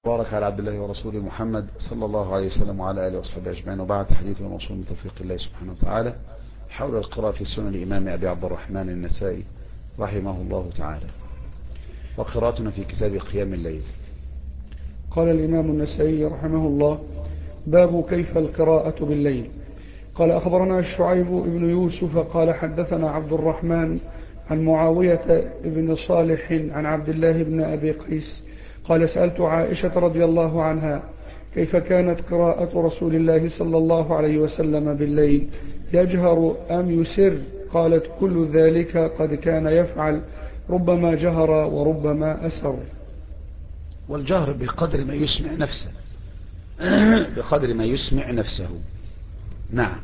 بارك على عبد الله ورسوله محمد صلى الله عليه وسلم وعلى آله وصحبه أجمعين. وبعد، حديث الموصول من توفيق الله سبحانه وتعالى حول القراءة في سنن الإمام أبي عبد الرحمن النسائي رحمه الله تعالى، وقراءتنا في كتاب قيام الليل. قال الإمام النسائي رحمه الله: باب كيف القراءة بالليل. قال: أخبرنا الشعيب بن يوسف قال حدثنا عبد الرحمن عن معاوية بن صالح عن عبد الله بن أبي قيس قال: سألت عائشة رضي الله عنها كيف كانت قراءة رسول الله صلى الله عليه وسلم بالليل، يجهر أم يسر؟ قالت: كل ذلك قد كان يفعل، ربما جهر وربما أسر. والجهر بقدر ما يسمع نفسه بقدر ما يسمع نفسه. نعم.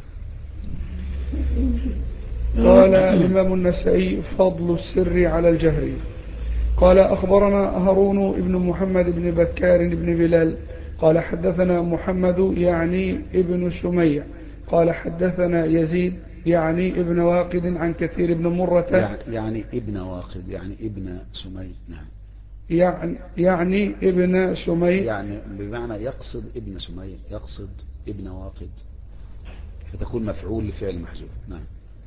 قال الإمام النسائي: فضل السر على الجهر. قال: أخبرنا هارون بن محمد بن بكار بن بلال قال حدثنا محمد يعني ابن سميع قال حدثنا يزيد يعني ابن واقد عن كثير بن مرة يعني ابن واقد يعني ابن سميع. نعم. يعني ابن سميع يعني بمعنى يقصد ابن سميع، يقصد ابن واقد، فتكون مفعول لفعل محذوف. نعم.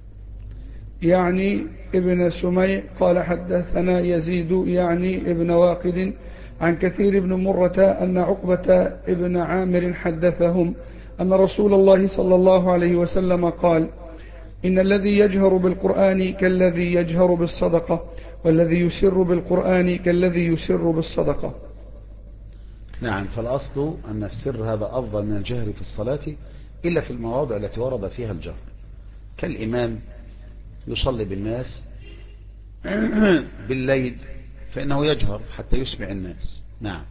يعني ابن سميع قال حدثنا يزيد يعني ابن واقد عن كثير بن مرة أن عقبة ابن عامر حدثهم أن رسول الله صلى الله عليه وسلم قال: إن الذي يجهر بالقرآن كالذي يجهر بالصدقة، والذي يسر بالقرآن كالذي يسر بالصدقة. نعم. فالأصل أن السر هذا أفضل من الجهر في الصلاة إلا في المواضع التي ورد فيها الجهر، كالإمام يصلي بالناس بالليل فإنه يجهر حتى يسمع الناس. نعم.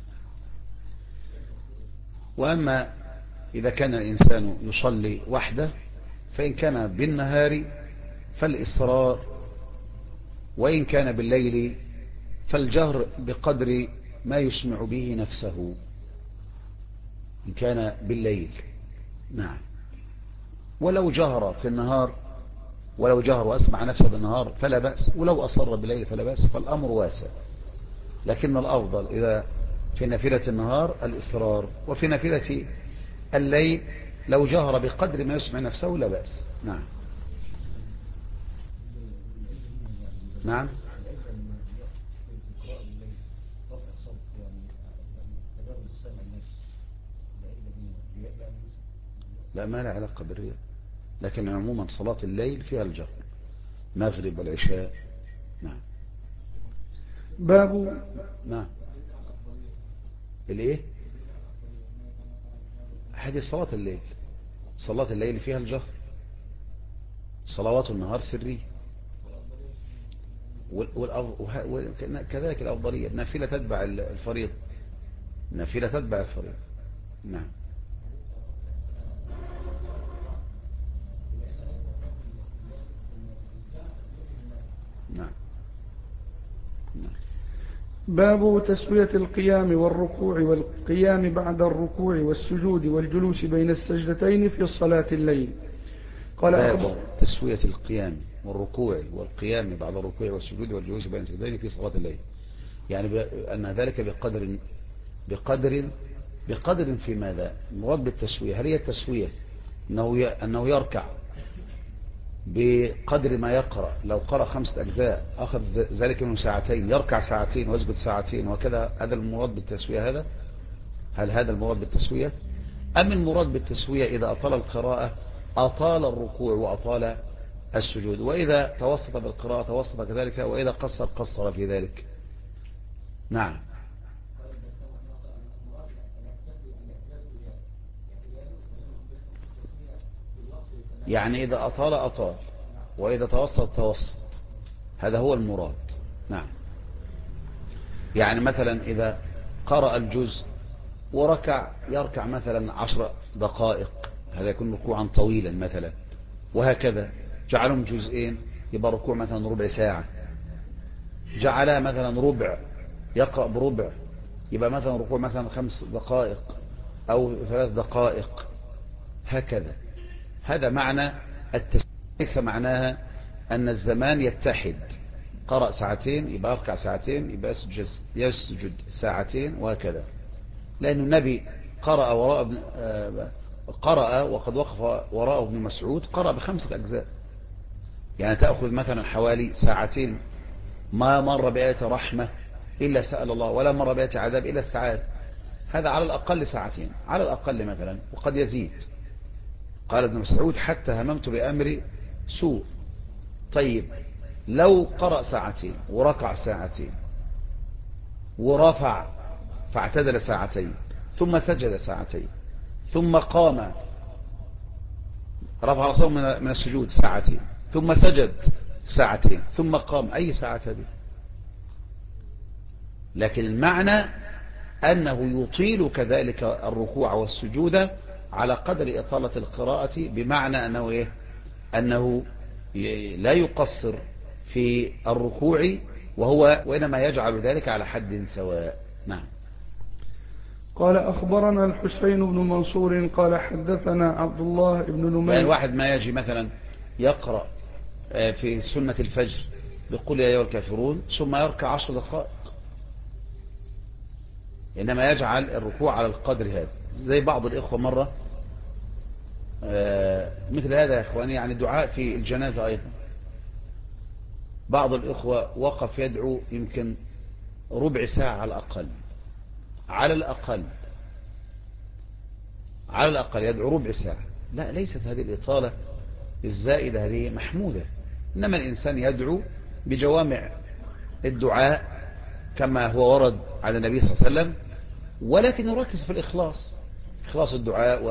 وأما إذا كان الإنسان يصلي وحده فإن كان بالنهار فالإصرار، وإن كان بالليل فالجهر بقدر ما يسمع به نفسه إن كان بالليل. نعم. ولو جهر في النهار، ولو جهر وأسمع نفسه بالنهار فلا بأس، ولو أصر بالليل فلا بأس، فالأمر واسع. لكن الأفضل إذا في نافلة النهار الإصرار، وفي نافلة الليل لو جهر بقدر ما يسمع نفسه لا بأس. نعم. نعم. لا، ما لا علاقة بالرياء، لكن عموما صلاة الليل فيها الجهر، مغرب والعشاء. نعم. باب نعم. الايه؟ هذه صلاة الليل، صلاة الليل فيها الجهر، صلوات النهار سرية، وكذلك الأفضلية النافلة تتبع الفريضة، النافلة تتبع الفريضة. نعم. نعم. نعم. باب تسوية القيام والركوع والقيام بعد الركوع والسجود والجلوس بين السجدتين في صلاة الليل. قال: باب تسوية القيام والركوع والقيام بعد الركوع والسجود والجلوس بين السجدتين في صلاة الليل، يعني أن ذلك بقدر في ماذا؟ مراد بالتسوية، هل هي التسوية أنه يركع بقدر ما يقرأ؟ لو قرأ 5 أجزاء أخذ ذلك منه ساعتين، يركع ساعتين ويسجد ساعتين وكذا، هذا المراد بالتسوية؟ هل هذا المراد بالتسوية؟ أم المراد بالتسوية إذا أطال القراءة أطال الركوع وأطال السجود، وإذا توسط بالقراءة توسط كذلك، وإذا قصر في ذلك؟ نعم. يعني إذا أطال وإذا توسط، هذا هو المراد. نعم. يعني مثلا إذا قرأ الجزء وركع يركع مثلا 10 دقائق، هذا يكون ركوعا طويلا مثلا، وهكذا جعلهم جزئين يبقى ركوع مثلا ربع ساعة، جعلها مثلا ربع يقرأ بربع يبقى مثلا ركوع مثلا 5 دقائق أو 3 دقائق، هكذا. هذا معنى التسوية، معناها أن الزمان يتحد، قرأ ساعتين يبقى يركع ساعتين، يبقى يسجد ساعتين، وهكذا. لأن النبي قرأ وقد وقف وراءه ابن مسعود، قرأ ب5 أجزاء. يعني تأخذ مثلا حوالي ساعتين، ما مر بآية رحمة إلا سأل الله، ولا مر بآية عذاب إلا استعاذ. هذا على الأقل ساعتين، على الأقل مثلا، وقد يزيد. قال ابن مسعود حتى هممت بأمر سوء. طيب لو قرأ ساعتين وركع ساعتين ورفع فاعتدل ساعتين ثم سجد ساعتين ثم قام رفع رأسه من السجود ساعتين ثم سجد ساعتين ثم قام، أي ساعة هذه؟ لكن المعنى أنه يطيل كذلك الركوع والسجود على قدر إطالة القراءة، بمعنى أنه إيه؟ أنه لا يقصر في الركوع، وإنما يجعل ذلك على حد سواء. نعم. قال أخبرنا الحسين بن منصور قال حدثنا عبد الله بن نمير. يعني الواحد ما يجي مثلا يقرأ في سنة الفجر بقول يا أيها الكافرون ثم يركع 10 دقائق، إنما يجعل الركوع على القدر هذا. زي بعض الإخوة مرة مثل هذا يا إخواني، يعني دعاء في الجنازة أيضا، بعض الإخوة وقف يدعو يمكن ربع ساعة على الأقل، على الأقل يدعو ربع ساعة. لا، ليست هذه الإطالة الزائدة هذه محمودة، إنما الإنسان يدعو بجوامع الدعاء كما هو ورد على النبي صلى الله عليه وسلم، ولكن يركز في الإخلاص، إخلاص الدعاء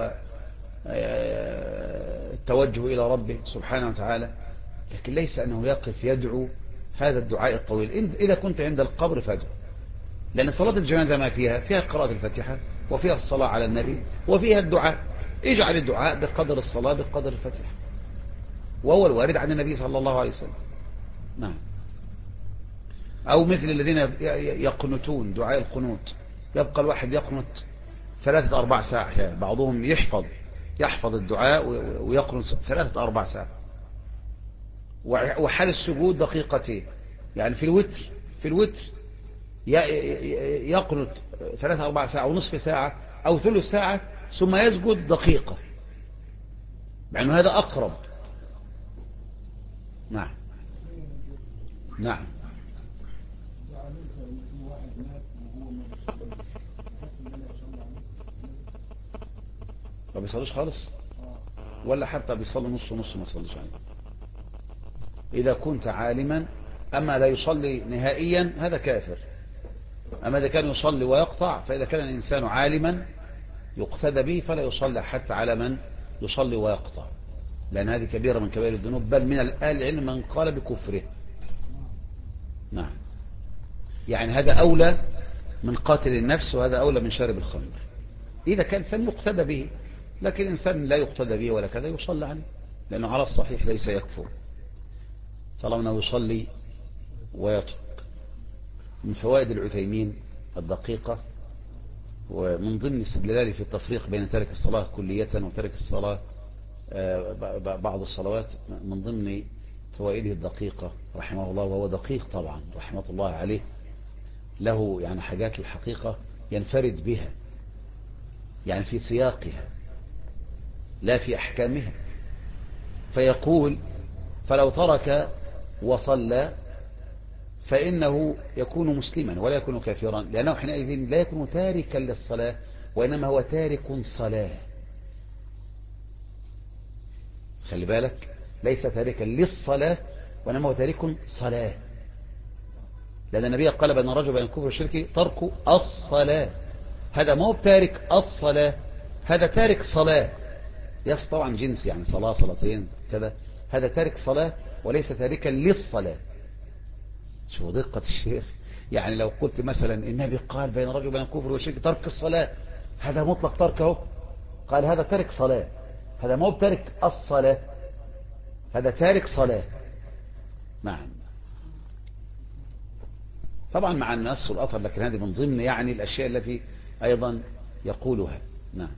والتوجه إلى ربه سبحانه وتعالى. لكن ليس أنه يقف يدعو هذا الدعاء الطويل. إذا كنت عند القبر فادعو، لأن صلاة الجنازة ما فيها قراءة الفاتحة وفيها الصلاة على النبي وفيها الدعاء. اجعل الدعاء بقدر الصلاة بقدر الفاتحة، وهو الوارد عن النبي صلى الله عليه وسلم. نعم. أو مثل الذين يقنتون دعاء القنوت، يبقى الواحد يقنت 3-4 ساعة، يعني بعضهم يحفظ الدعاء ويقنت 3-4 ساعة، وحال السجود دقيقتين. يعني في الوتر يقنت 3-4 ساعة ونصف ساعة أو ثلث ساعة ثم يسجد دقيقة، مع أنه هذا أقرب. نعم. نعم. ما بيصليش خالص، ولا حتى بيصلي نص ما يصليش عليه. إذا كنت عالما، أما لا يصلي نهائيا هذا كافر. أما إذا كان يصلي ويقطع، فإذا كان الإنسان عالما يقتدى به فلا يصلي حتى على من يصلي ويقطع، لأن هذه كبيرة من كبائر الذنوب، بل من العلم من قال بكفره. نعم. يعني هذا أولى من قاتل النفس، وهذا أولى من شارب الخمر، إذا كان إنسان يقتدى به. لكن إنسان لا يقتدى به ولا كذا يصلى عليه، لأنه على الصحيح ليس يكفر طالما أنه يصلي ويترك. من فوائد العثيمين الدقيقة، ومن ضمن استدلاله في التفريق بين ترك الصلاة كلية وترك الصلاة بعض الصلوات، من ضمن فوائده الدقيقة رحمه الله، وهو دقيق طبعا رحمة الله عليه، له يعني حاجات الحقيقة ينفرد بها، يعني في سياقها لا في أحكامها. فيقول: فلو ترك وصلى فإنه يكون مسلما ولا يكون كافرا، لأنه حينئذ لا يكون تاركا للصلاة، وإنما هو تارك صلاة. خلي بالك، ليس تاركا للصلاة وإنما هو تارك صلاة، لأن النبي قال بين الرجل وبين الكفر والشرك ترك الصلاة. هذا ما هو تارك الصلاة، هذا تارك صلاة. يس طبعا جنس، يعني صلاة صلاتين كذا، هذا تارك صلاة وليس تاركا للصلاة. شو دقة الشيخ. يعني لو قلت مثلا النبي قال بين الرجل وبين الكفر والشرك ترك الصلاة، هذا مطلق تركه، قال هذا تارك صلاة، هذا ما هو تارك الصلاة، هذا تارك صلاة. نعم. طبعا مع النص والأثر، لكن هذه من ضمن يعني الأشياء التي أيضا يقولها. نعم.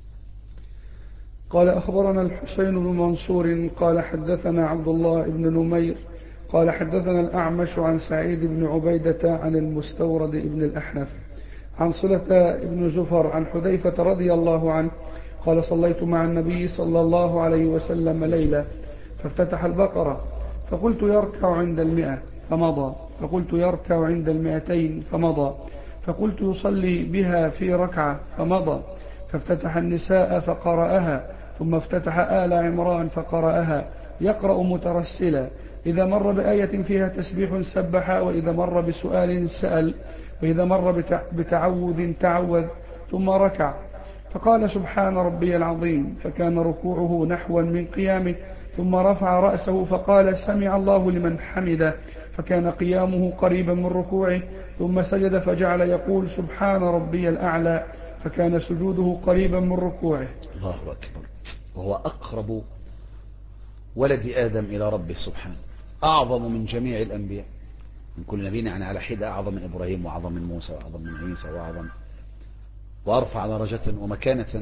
قال أخبرنا الحسين بن منصور قال حدثنا عبد الله بن نمير قال حدثنا الأعمش عن سعيد بن عبيدة عن المستورد بن الأحنف عن صلة بن زفر عن حذيفة رضي الله عنه قال صليت مع النبي صلى الله عليه وسلم ليلة فافتتح البقرة فقلت يركع عند 100 فمضى، فقلت يركع عند 200 فمضى، فقلت يصلي بها في ركعة فمضى، فافتتح النساء فقرأها، ثم افتتح آل عمران فقرأها يقرأ مترسلا، إذا مر بآية فيها تسبيح سبح، وإذا مر بسؤال سأل، وإذا مر بتعوذ تعوذ، ثم ركع فقال سبحان ربي العظيم، فكان ركوعه نحوا من قيامه، ثم رفع رأسه فقال سمع الله لمن حمده، فكان قيامه قريبا من ركوعه، ثم سجد فجعل يقول سبحان ربي الأعلى، فكان سجوده قريبا من ركوعه. الله أكبر. وهو أقرب ولد آدم إلى ربه سبحانه، أعظم من جميع الأنبياء، من كل نبي يعني على حدة، أعظم من إبراهيم وأعظم من موسى وأعظم من عيسى وأعظم وأرفع درجة ومكانة،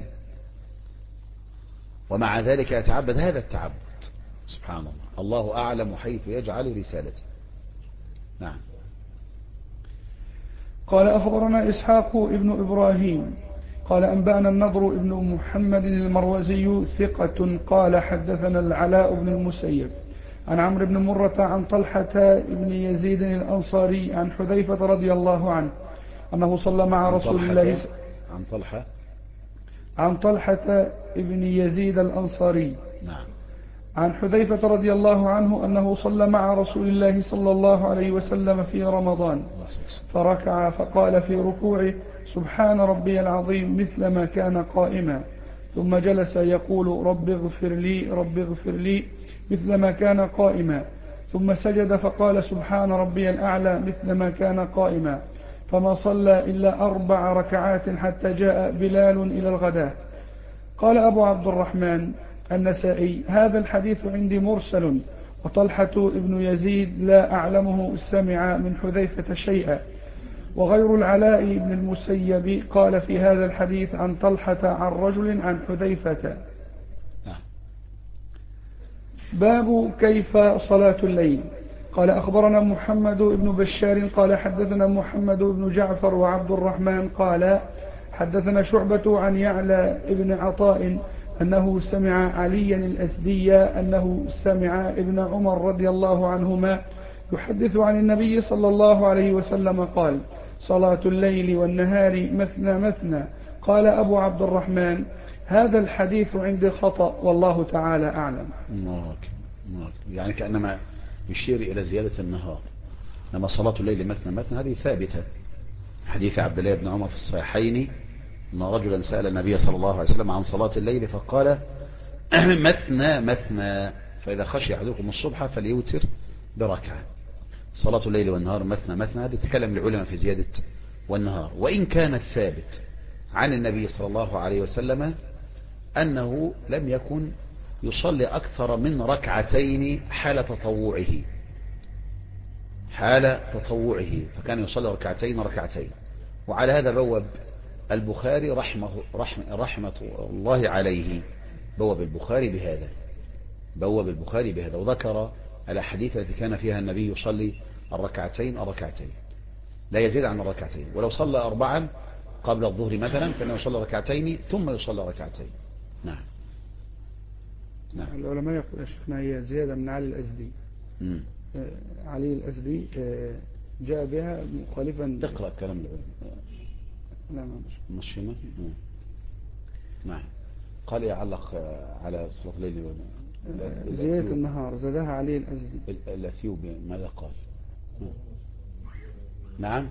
ومع ذلك يتعبد هذا التعبد. سبحان الله، الله أعلم حيث يجعل رسالته. نعم. قال أخبرنا إسحاق ابن إبراهيم قال أنبأنا النضر ابن محمد المروزي ثقة قال حدثنا العلاء بن المسيب عن عمرو بن مرة عن طلحة بن يزيد الأنصاري عن حذيفة رضي الله عنه أنه صلى مع رسول الله عن طلحة بن يزيد الأنصاري. نعم. عن حذيفة رضي الله عنه أنه صلى مع رسول الله صلى الله عليه وسلم في رمضان فركع فقال في ركوعه سبحان ربي العظيم مثل ما كان قائما، ثم جلس يقول رب اغفر لي رب اغفر لي مثل ما كان قائما، ثم سجد فقال سبحان ربي الأعلى مثل ما كان قائما، فما صلى إلا 4 ركعات حتى جاء بلال إلى الغداة. قال أبو عبد الرحمن النسائي هذا الحديث عندي مرسل، وطلحة ابن يزيد لا أعلمه سمع من حذيفة شيئا، وغير العلاء بن المسيب قال في هذا الحديث عن طلحة عن رجل عن حذيفة. باب كيف صلاة الليل. قال أخبرنا محمد بن بشار قال حدثنا محمد بن جعفر وعبد الرحمن قال حدثنا شعبة عن يعلى بن عطاء أنه سمع عليا الأسدي أنه سمع ابن عمر رضي الله عنهما يحدث عن النبي صلى الله عليه وسلم قال صلاة الليل والنهار مثنى مثنى. قال أبو عبد الرحمن هذا الحديث عندي خطأ والله تعالى أعلم. يعني كأنما يشير إلى زيادة النهار، لما صلاة الليل مثنى مثنى هذه ثابتة، حديث عبد الله بن عمر في الصحيحين أن رجلا سأل النبي صلى الله عليه وسلم عن صلاة الليل فقال مثنى مثنى، فإذا خشي أحدكم الصبح فليوتر بركعة. صلاة الليل والنهار مثنى مثنى هذه تكلم العلماء في زيادة والنهار، وإن كان الثابت عن النبي صلى الله عليه وسلم أنه لم يكن يصلي أكثر من ركعتين حال تطوعه، فكان يصلي ركعتين ركعتين. وعلى هذا بوب البخاري رحمة الله عليه، بوب البخاري بهذا وذكر الأحاديث التي كان فيها النبي يصلي الركعتين لا يزيد عن الركعتين، ولو صلى 4 قبل الظهر مثلا فإنه يصلي ركعتين ثم يصلي ركعتين. نعم. العلماء يقول يا شيخنا هي زيادة من علي الأزدي. علي الأزدي جاء بها مخالفا. تقرأ كلام العلماء. لا مش هنا. نعم. قال يعلق على صلاة الليل زيادة النهار زادها علي الأزدي. الأثيوبي ماذا قال؟ نعم.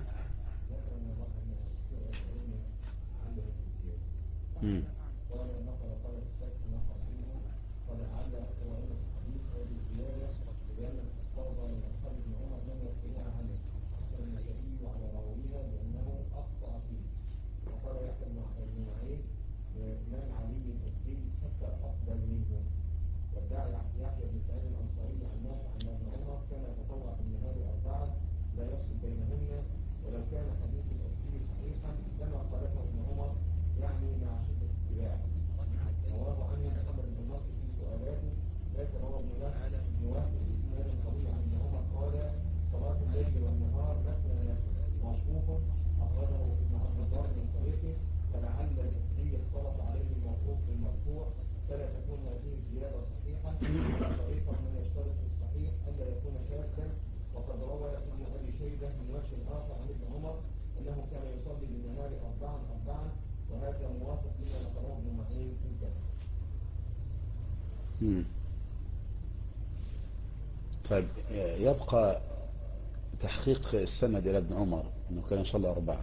طيب يبقى تحقيق السند إلى ابن عمر أنه كان يصلي 4.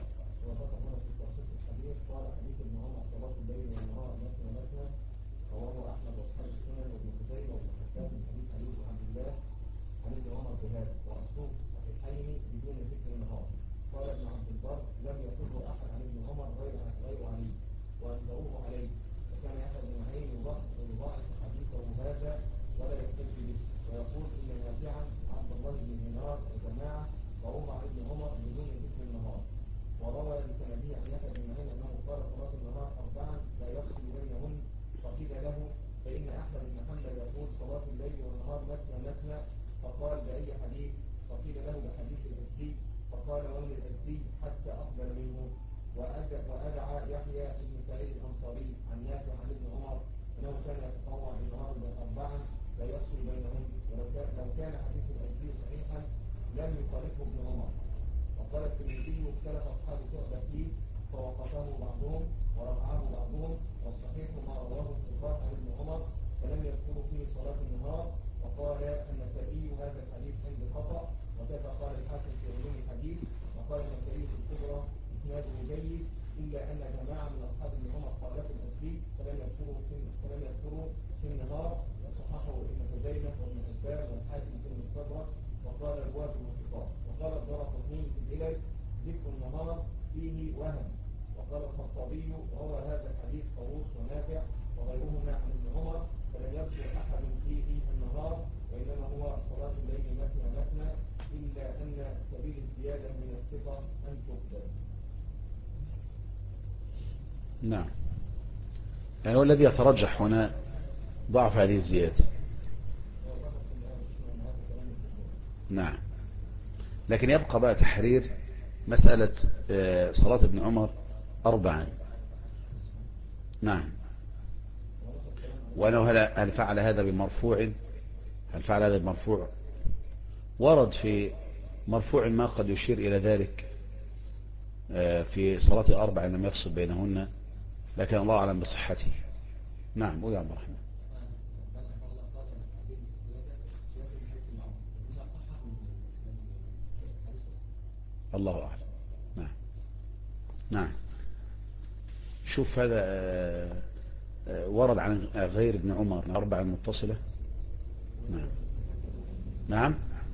عن ابن عمر بهذا وأصلوب صحيحين بدون ذكر النهار. قال ابن عبد البر لم يقله أحد عن ابن عمر غير علي وأنكروه عليه، وكان يحيى بن معين يضاعف حديثه هذا ولا يحتج به، ويقول إن نافعا عبد الله بن دينار وجماعة رووا عن ابن عمر بدون ذكر النهار. وروى بسنده عن يحيى بن معين أنه قال صلاة النهار 4 لا يفصل بينهن، فقيل له فإن أحمد بن حنبل يقول صلاة الليل والنهار مثنى مثنى، فقال بأي حديث؟ فقيل له بحديث الأزدي، فقال ومن الأزدي حتى أقبل منه. وأدعى يحيى بن سعيد الأنصاري عن نافع عن ابن عمر أنه كان يتطوع بالنهار ب4 لا يفصل بينهم، ولو كان حديث الأزدي صحيحا لم يخالفه ابن عمر. وقال الترمذي اختلف أصحاب شعبة فيه فوقفه بعضهم ورفعه بعضهم، والصحيح ما رواه الثقات عن ابن عمر فلم يذكروا فيه صلاة النهار. وقال النسائي هذا الحديث عند خطأ، وكذا قال الحاكم في علوم الحديث. وقال النسائي في الكبرى إسناده جيد إلا أن جماعة من أصحاب ابن عمر خالفوا الأزدي فلم يذكروا في النهار، وصححه ابن خزيمة وابن حبان والحاكم في المستدرك، وقال رواه الثقات. وقال الدارقطني في العلل ذكر النهار فيه وهم. وقال الخطابي روى هذا الحديث طاووس ونافع وغيرهما عن ابن عمر فلم يذكر أحد فيه النهار، وإنما هو صلاة الليل مثنى مثنى، إلا أن سبيل الزيادة من الثقة أن تقبل. نعم، يعني هو الذي يترجح هنا ضعف هذه الزيادة. نعم، لكن يبقى بقى تحرير مسألة صلاة ابن عمر 4. نعم، وأنه هل فعل هذا بمرفوع؟ هل فعل هذا بمرفوع؟ ورد في مرفوع ما قد يشير إلى ذلك في صلاة 4 لم يفصل بينهن، لكن الله أعلم بصحته. نعم، قول يا عبد الرحمن. الله أعلم. نعم نعم، شوف هذا ورد عن غير ابن عمر 4 متصلة. نعم نعم،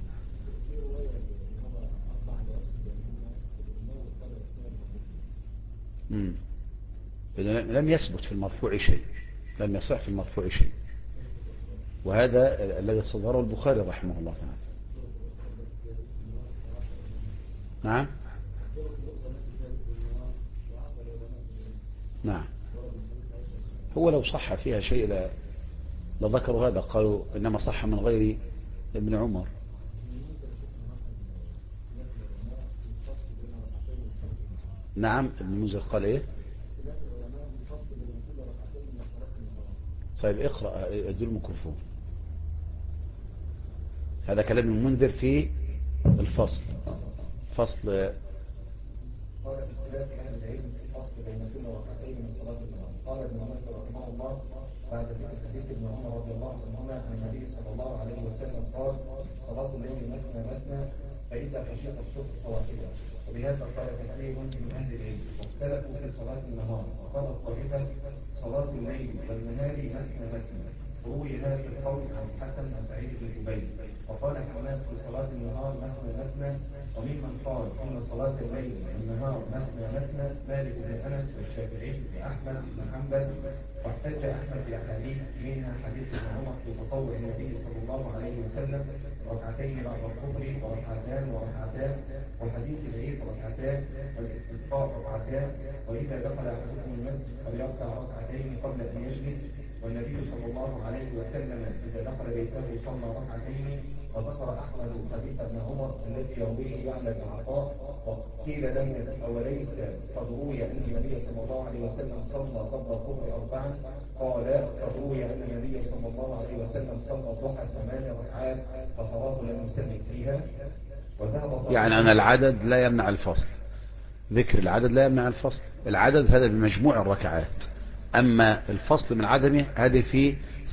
لم يثبت في المرفوع شيء، لم يصح في المرفوع شيء، وهذا الذي صدره البخاري رحمه الله تعالى. نعم نعم، هو لو صح فيها شيء لذكروا هذا، قالوا إنما صح من غير ابن عمر. نعم، ابن المنذر قال ايه؟ طيب اقرأ، ادوا الميكروفون. هذا كلام المنذر في الفصل. فصل قال اختلاف اهل العلم في الفصل بين كل ركعتين من صلاه النهار. قال ابن منذر رحمه الله بعد ذكر حديث ابن عمر رضي الله عنهما عن النبي صلى الله عليه وسلم قال صلاه الليل مثنى مثنى فاذا خشيت الصبح فواحده. وبهذا قال كثير من اهل العلم واختلفوا في صلاه النهار، وقال الطائفه صلاه الليل والنهار مثنى مثنى. روي هذا القول عن الحسن بن سعيد بن جبير. وقال حماد في صلاه النهار مثنى مثنى. وممن قال ان صلاه الليل والنهار مثنى مثنى مالك بن انس والشافعي واحمد بن حنبل. واحتج احمد باحاديث منها حديث ابن عمر في تطوع النبي صلى الله عليه وسلم ركعتين بعد الظهر وركعتان وركعتان، وحديث العيد ركعتان والاستسقاء ركعتان، واذا دخل احدكم المسجد فليركع ركعتين قبل ان يجلس، والنبي صلى الله عليه وسلم اذا دخل بيته صلى ركعتين. وذكر احمد حديث ابن عمر الذي يرويه يعلى بن عطاء. وقيل له اوليس قد روي ان النبي صلى الله عليه وسلم صلى قبل الظهر 4؟ قال قد روي ان النبي صلى الله عليه وسلم صلى الضحى 8 ركعات فتراه لم يسلم فيها. يعني أن العدد لا يمنع الفصل، ذكر العدد لا يمنع الفصل، العدد هذا بمجموع الركعات، أما الفصل من عدمه هذه في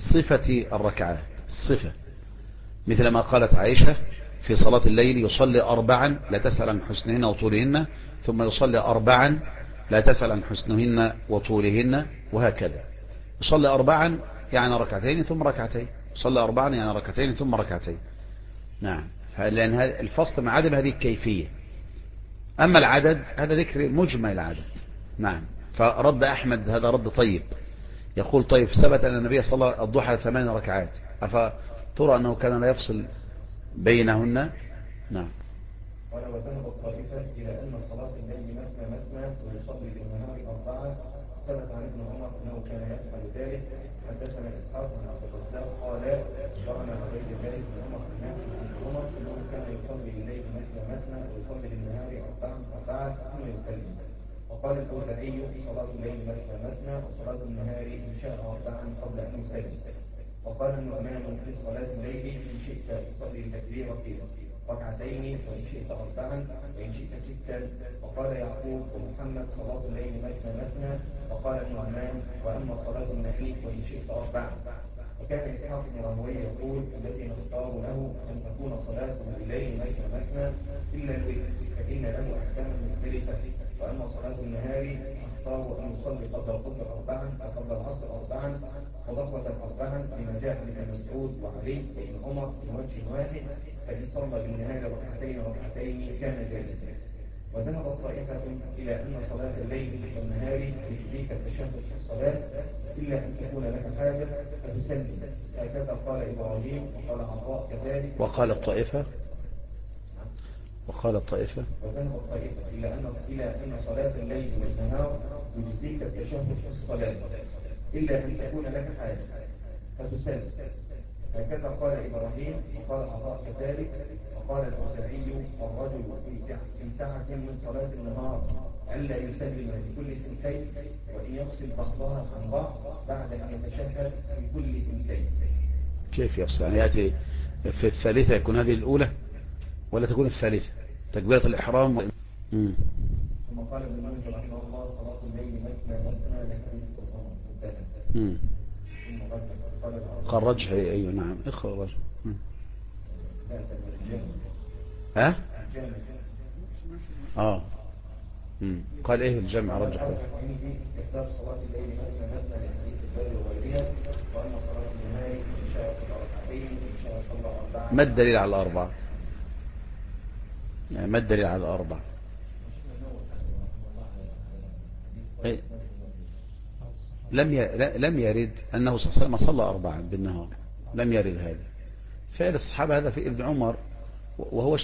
صفة الركعات، الصفة، مثل ما قالت عائشة في صلاة الليل يصلي 4 لا تسأل عن حسنهن وطولهن، ثم يصلي 4 لا تسأل عن حسنهن وطولهن، وهكذا. يصلي 4 يعني ركعتين ثم ركعتين، يصلي 4 يعني ركعتين ثم ركعتين. نعم، لأن الفصل مع عدم هذه الكيفية. أما العدد هذا ذكر مجمل العدد. نعم. فرد أحمد هذا رد طيب، يقول طيب ثبت أن النبي صلى الله عليه وسلم الضحى 8 ركعات، أفترى أنه كان لا يفصل بينهن؟ نعم. قال وذهب الطائفة إلى أن صلاة الليل مثنى مثنى ويصلي بالنهار 4. ثبت عن ابن عمر أنه كان يفعل ذلك. حدثنا إسحاق بن عبد الرزاق قال أخبرنا عبيد الله بن عمر أنه كان يصلي بالليل مثنى مثنى ويصلي بالنهار 4 ثم يسلم. وقال الأوزاعي صلاة الليل مثنى مثنى وصلاة النهار إن شاء 4 قبل أن يسلم. وقال النعمان في صلاة الليل إن شئت تصلي التكبير ركعتين وإن شئت 4 وإن شئت 6. وقال يعقوب ومحمد صلاة الليل مثنى مثنى. وقال النعمان وأما صلاة النهار وإن شئت 4. وكان إسحاق بن راهويه يقول الذي نختار له أن تكون صلاة الليل مثنى مثنى إلا الوتر فإن له أحكاما مختلفة. وأما صلاة النهار أختار أن يصلي قبل الظهر 4 وقبل العصر 4 وضحوة 4 لما جاء من ابن مسعود وعلي بن عمر من وجه واحد، فإن صلى بالنهار ركعتين كان جالسا. وذهب طائفة إلى أن صلاة الليل والنهار يجزيك التشهد في الصلاة إلا أن تكون لك حاجة فتسلم. هكذا قال إبراهيم وقال عطاء كذلك. وقال الطائفة وذهب الطائفة إلى أن صلاة الليل والنهار يجزيك التشهد في الصلاة إلا أن تكون لك حاجة فتسلم. هكذا قال إبراهيم وقال عطاء كذلك. وقال الأوزاعي الرجل في ساعة من صلاة النهار ألا يسلم لكل ثنتين وإن يفصل بعضها عن بعض بعد أن يتشهد في كل ثنتين. كيف يفصل؟ يعني يأتي في الثالثة يكون هذه الأولى ولا تكون الثالثة تكبيرة الإحرام ثم قال ابن منذر رحمه الله صلاة الليل مثنى مثنى لحديث القرآن. قال رجح. أيوه نعم اخرج. ها قال ايه الجمع رجح؟ استحباب صلاة الليل مثنى مثنى لحديث البر وغيرها. وأما صلاة النهار إن شاء صلى ركعتين إن شاء صلى 4. ما الدليل على 4؟ يعني ما الدليل على 4؟ لم يرد أنه صلى الله عليه وسلم صلى 4 بالنهار، لم يرد هذا. فعل الصحابة هذا في ابن عمر وهو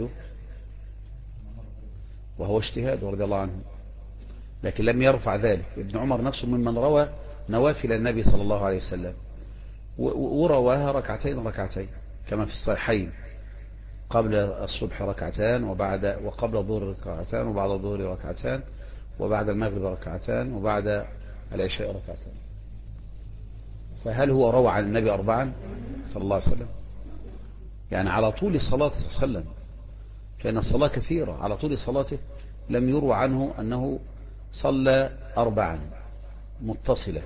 اجتهاده رضي الله عنه، لكن لم يرفع ذلك. ابن عمر نفسه ممن روى نوافل النبي صلى الله عليه وسلم ورواها ركعتين كما في الصحيحين، قبل الصبح ركعتان وقبل الظهر ركعتان وبعد الظهر ركعتان وبعد المغرب ركعتان وبعد العشاء ركعتان. فهل هو روى عن النبي 4 صلى الله عليه وسلم؟ يعني على طول الصلاة صلى الله عليه وسلم، كان الصلاة كثيرة، على طول صلاته لم يروى عنه أنه صلى 4 متصلة.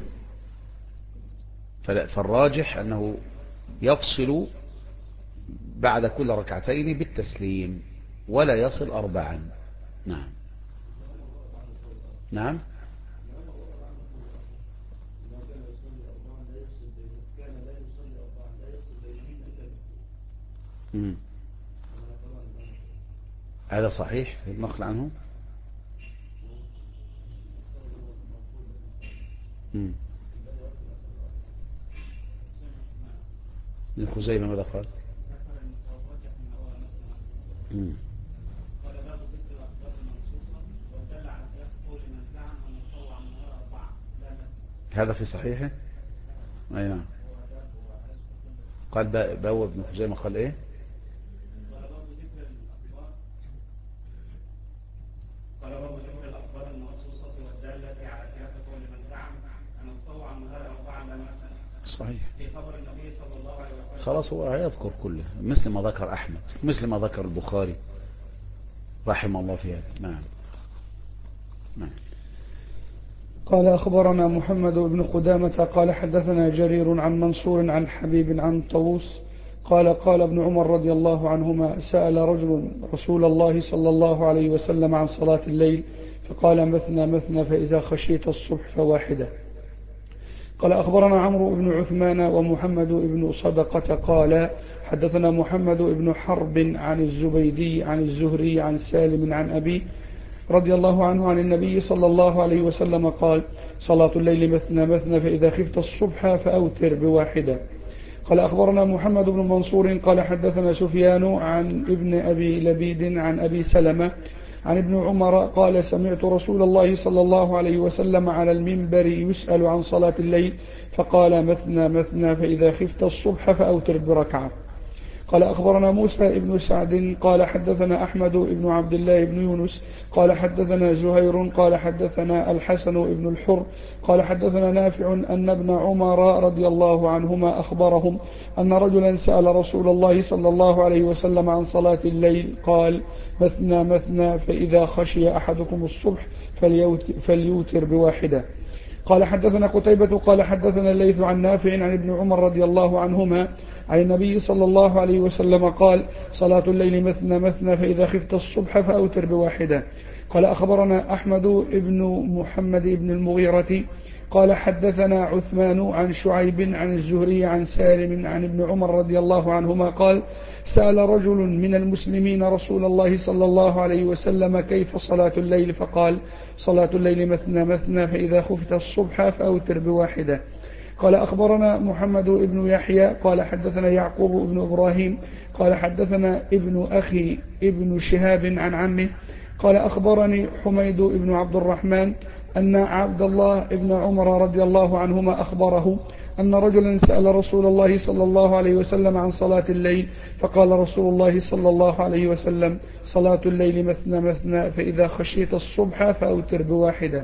فالراجح أنه يفصل بعد كل ركعتين بالتسليم ولا يصل 4. نعم نعم. هذا صحيح في النقل عنه. ابن خزيمة ماذا قال؟ هذا في صحيحه. اي نعم. قال بأو ابن خزيمة قال ايه؟ قال باب ذكر الأخبار المخصوصة والدالة على خلاف قول من زعم أن التطوع عن مهار 4 لم صحيح في خبر النبي صلى الله عليه وسلم. خلاص هو هيذكر كله مثل ما ذكر أحمد، مثل ما ذكر البخاري رحمه الله في هذا. نعم. قال أخبرنا محمد بن قدامة قال حدثنا جرير عن منصور عن حبيب عن طووس قال ابن عمر رضي الله عنهما سأل رجل رسول الله صلى الله عليه وسلم عن صلاة الليل فقال مثنى مثنى فإذا خشيت الصبح فواحدة. قال أخبرنا عمرو بن عثمان ومحمد بن صدقة قال حدثنا محمد بن حرب عن الزبيدي عن الزهري عن سالم عن أبي رضي الله عنه عن النبي صلى الله عليه وسلم قال صلاة الليل مثنى مثنى فإذا خفت الصبح فأوتر بواحدة. قال أخبرنا محمد بن منصور قال حدثنا سفيان عن ابن أبي لبيد عن أبي سلمة عن ابن عمر قال سمعت رسول الله صلى الله عليه وسلم على المنبر يسأل عن صلاة الليل فقال مثنى مثنى فإذا خفت الصبح فأوتر بركعة. قال أخبرنا موسى بن سعد قال حدثنا أحمد بن عبد الله بن يونس قال حدثنا زهير قال حدثنا الحسن بن الحر قال حدثنا نافع أن ابن عمر رضي الله عنهما أخبرهم أن رجلا سأل رسول الله صلى الله عليه وسلم عن صلاة الليل قال مثنى مثنى فإذا خشي أحدكم الصبح فليوتر بواحدة. قال حدثنا قتيبة قال حدثنا الليث عن نافع عن ابن عمر رضي الله عنهما عن النبي صلى الله عليه وسلم قال صلاة الليل مثنى مثنى فإذا خفت الصبح فأوتر بواحدة. قال أخبرنا أحمد بن محمد بن المغيرة قال حدثنا عثمان عن شعيب عن الزهري عن سالم عن ابن عمر رضي الله عنهما قال سأل رجل من المسلمين رسول الله صلى الله عليه وسلم كيف صلاة الليل فقال صلاة الليل مثنى مثنى فإذا خفت الصبح فأوتر بواحدة. قال أخبرنا محمد بن يحيى قال حدثنا يعقوب بن إبراهيم قال حدثنا ابن أخي ابن شهاب عن عمه قال أخبرني حميد بن عبد الرحمن أن عبد الله بن عمر رضي الله عنهما أخبره أن رجلا سأل رسول الله صلى الله عليه وسلم عن صلاة الليل فقال رسول الله صلى الله عليه وسلم صلاة الليل مثنى مثنى فإذا خشيت الصبح فأوتر بواحدة.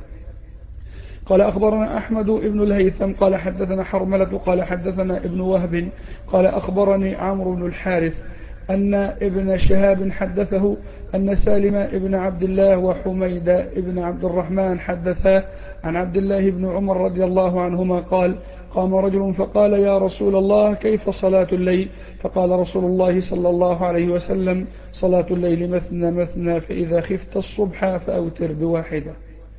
قال أخبرنا أحمد بن الهيثم قال حدثنا حرملة قال حدثنا ابن وهب قال أخبرني عمرو بن الحارث أن ابن شهاب حدثه أن سالم ابن عبد الله وحميد ابن عبد الرحمن حدثا عن عبد الله بن عمر رضي الله عنهما قال قام رجل فقال يا رسول الله كيف صلاة الليل فقال رسول الله صلى الله عليه وسلم صلاة الليل مثنى مثنى فإذا خفت الصبح فأوتر بواحدة.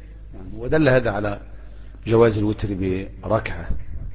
ودل هذا على جواز الوتر بركعة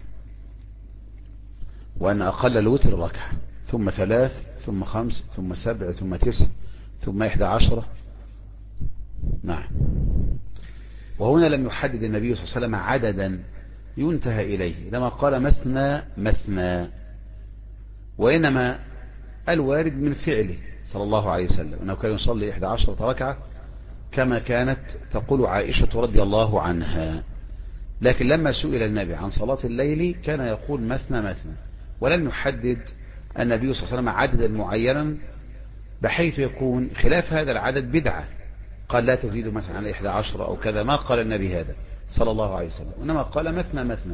وأن أقل الوتر ركعة ثم 3 ثم 5 ثم 7 ثم 9 ثم 11. نعم. وهنا لم يحدد النبي صلى الله عليه وسلم عددا ينتهى إليه لما قال مثنى مثنى، وإنما الوارد من فعله صلى الله عليه وسلم أنه كان يصلي 11 ركعة كما كانت تقول عائشة رضي الله عنها. لكن لما سئل النبي عن صلاة الليل كان يقول مثنى مثنى، ولم يحدد النبي صلى الله عليه وسلم عددا معينا بحيث يكون خلاف هذا العدد بدعة. قال لا تزيد مثلا على 11 أو كذا، ما قال النبي هذا صلى الله عليه وسلم، وإنما قال مثنى مثنى.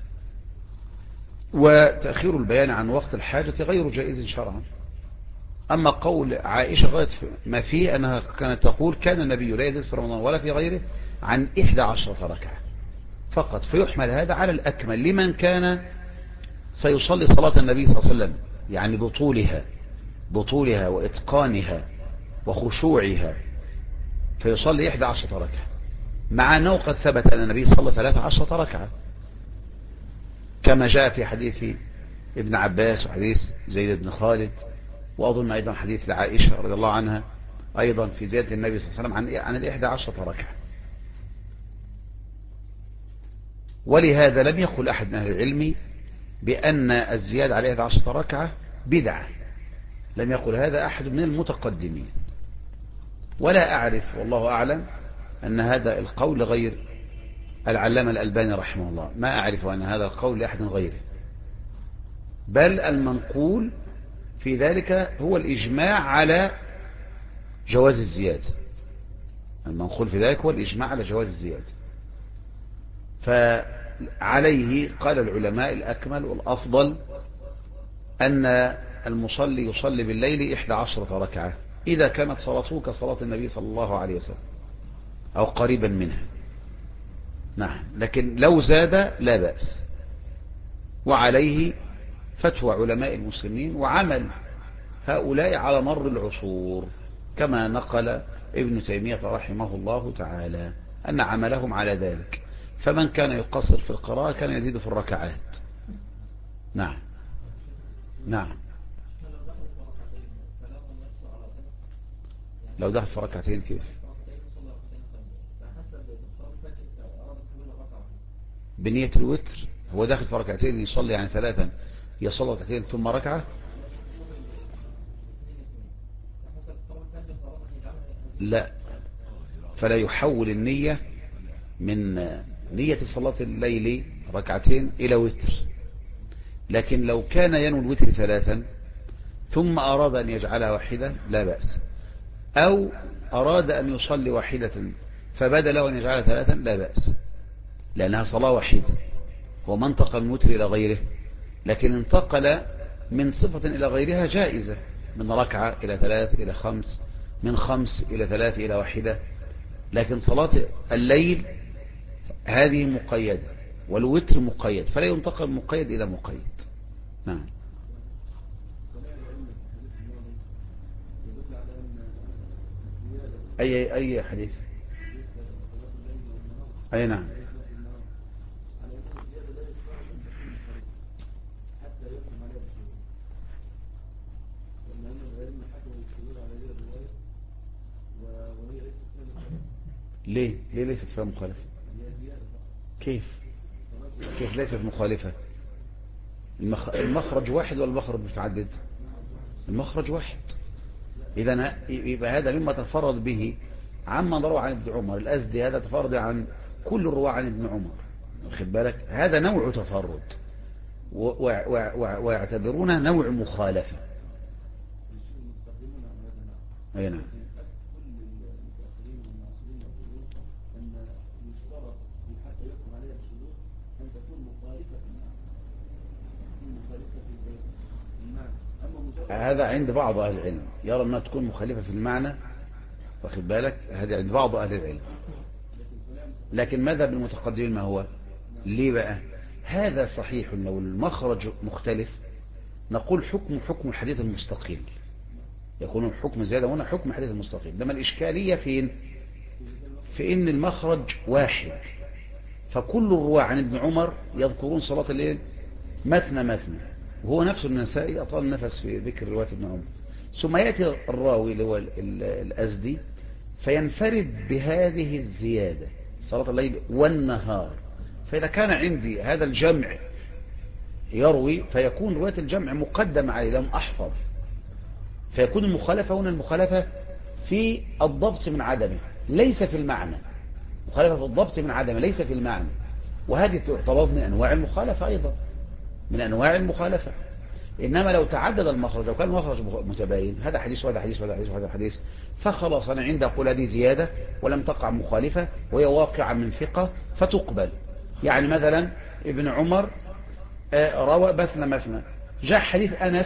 وتأخير البيان عن وقت الحاجة غير جائز شرعا. أما قول عائشة غاية ما فيه أنها كانت تقول كان النبي لا يزيد في رمضان ولا في غيره عن 11 ركعة فقط، فيحمل هذا على الأكمل لمن كان سيصلي صلاة النبي صلى الله عليه وسلم، يعني بطولها وإتقانها وخشوعها، فيصلي 11 ركعة، مع أنه قد ثبت أن النبي صلى 13 ركعة كما جاء في حديث ابن عباس وحديث زيد بن خالد، وأظن أيضا حديث لعائشة رضي الله عنها أيضا في زيادة النبي صلى الله عليه وسلم عن 11 ركعة. ولهذا لم يقل أحد من أهل العلم بأن الزيادة على 11 ركعة بدعة، لم يقل هذا أحد من المتقدمين، ولا أعرف والله أعلم أن هذا القول غير العلامة الألباني رحمه الله، ما أعرف أن هذا القول لأحد غيره، بل المنقول في ذلك هو الإجماع على جواز الزيادة. المنقول في ذلك هو الإجماع على جواز الزيادة. فعليه قال العلماء الأكمل والأفضل أن المصلي يصلي بالليل 11 ركعة إذا كانت صلاته كصلاة النبي صلى الله عليه وسلم أو قريبا منها. نعم، لكن لو زاد لا بأس. وعليه فتوى علماء المسلمين وعمل هؤلاء على مر العصور، كما نقل ابن تيمية رحمه الله تعالى أن عملهم على ذلك. فمن كان يقصر في القراءة كان يزيد في الركعات. نعم نعم. لو دخل في ركعتين كيف؟ بنية الوتر. هو داخل في ركعتين يصلي يعني ثلاثا، يصلي ركعتين ثم ركعة. لا، فلا يحول النية من نية صلاة الليل ركعتين إلى وتر. لكن لو كان ينوي الوتر ثلاثا ثم أراد أن يجعلها واحدة لا بأس، أو أراد أن يصلي واحدة فبدا له أن يجعلها ثلاثا لا بأس، لأنها صلاة واحدة. هو ما انتقل من الوتر إلى غيره، لكن انتقل من صفة إلى غيرها جائزة، من ركعة إلى ثلاث إلى خمس، من خمس إلى ثلاث إلى واحدة. لكن صلاة الليل هذه مقيدة والوتر مقيد، فلا ينتقل من مقيد إلى مقيد. نعم. أي حديث؟ أي نعم. ليه ليست فيها مخالفة؟ كيف ليست مخالفة؟ المخرج واحد ولا المخرج متعدد؟ المخرج واحد. إذا يبقى هذا مما تفرد به عمن روى عن ابن عمر. الأزدي هذا تفرد عن كل الرواة عن ابن عمر، واخد بالك؟ هذا نوع تفرد ويعتبرونه نوع مخالفة. أي نعم. هذا عند بعض أهل العلم يرى أنها تكون مخالفة في المعنى، واخد بالك؟ هذا عند بعض أهل العلم. لكن ماذا بالمتقدمين ما هو؟ ليه بقى؟ هذا صحيح لو المخرج مختلف نقول حكم الحديث المستقيم، يكون الحكم زيادة هنا حكم الحديث المستقيم. لما الإشكالية فين؟ في إن المخرج واحد، فكل الرواة عن ابن عمر يذكرون صلاة الليل مثنى، وهو نفسه النسائي أطال النفس في ذكر رواية ابن عمر. ثم يأتي الراوي اللي هو الأزدي فينفرد بهذه الزيادة صلاة الليل والنهار. فإذا كان عندي هذا الجمع يروي فيكون رواية الجمع مقدم عليه، لم أحفظ، فيكون المخالفة هنا المخالفة في الضبط من عدمه ليس في المعنى. مخالفة في الضبط من عدمه ليس في المعنى، وهذه تعتبر من أنواع المخالفة أيضا، من أنواع المخالفة. إنما لو تعدد المخرج، لو كان المخرج متباين، هذا حديث وهذا حديث وهذا حديث وهذا حديث، فخلاص أنا عندي أقول هذه زيادة ولم تقع مخالفة وهي واقعة من ثقة فتقبل. يعني مثلا ابن عمر روى مثنى، جاء حديث أنس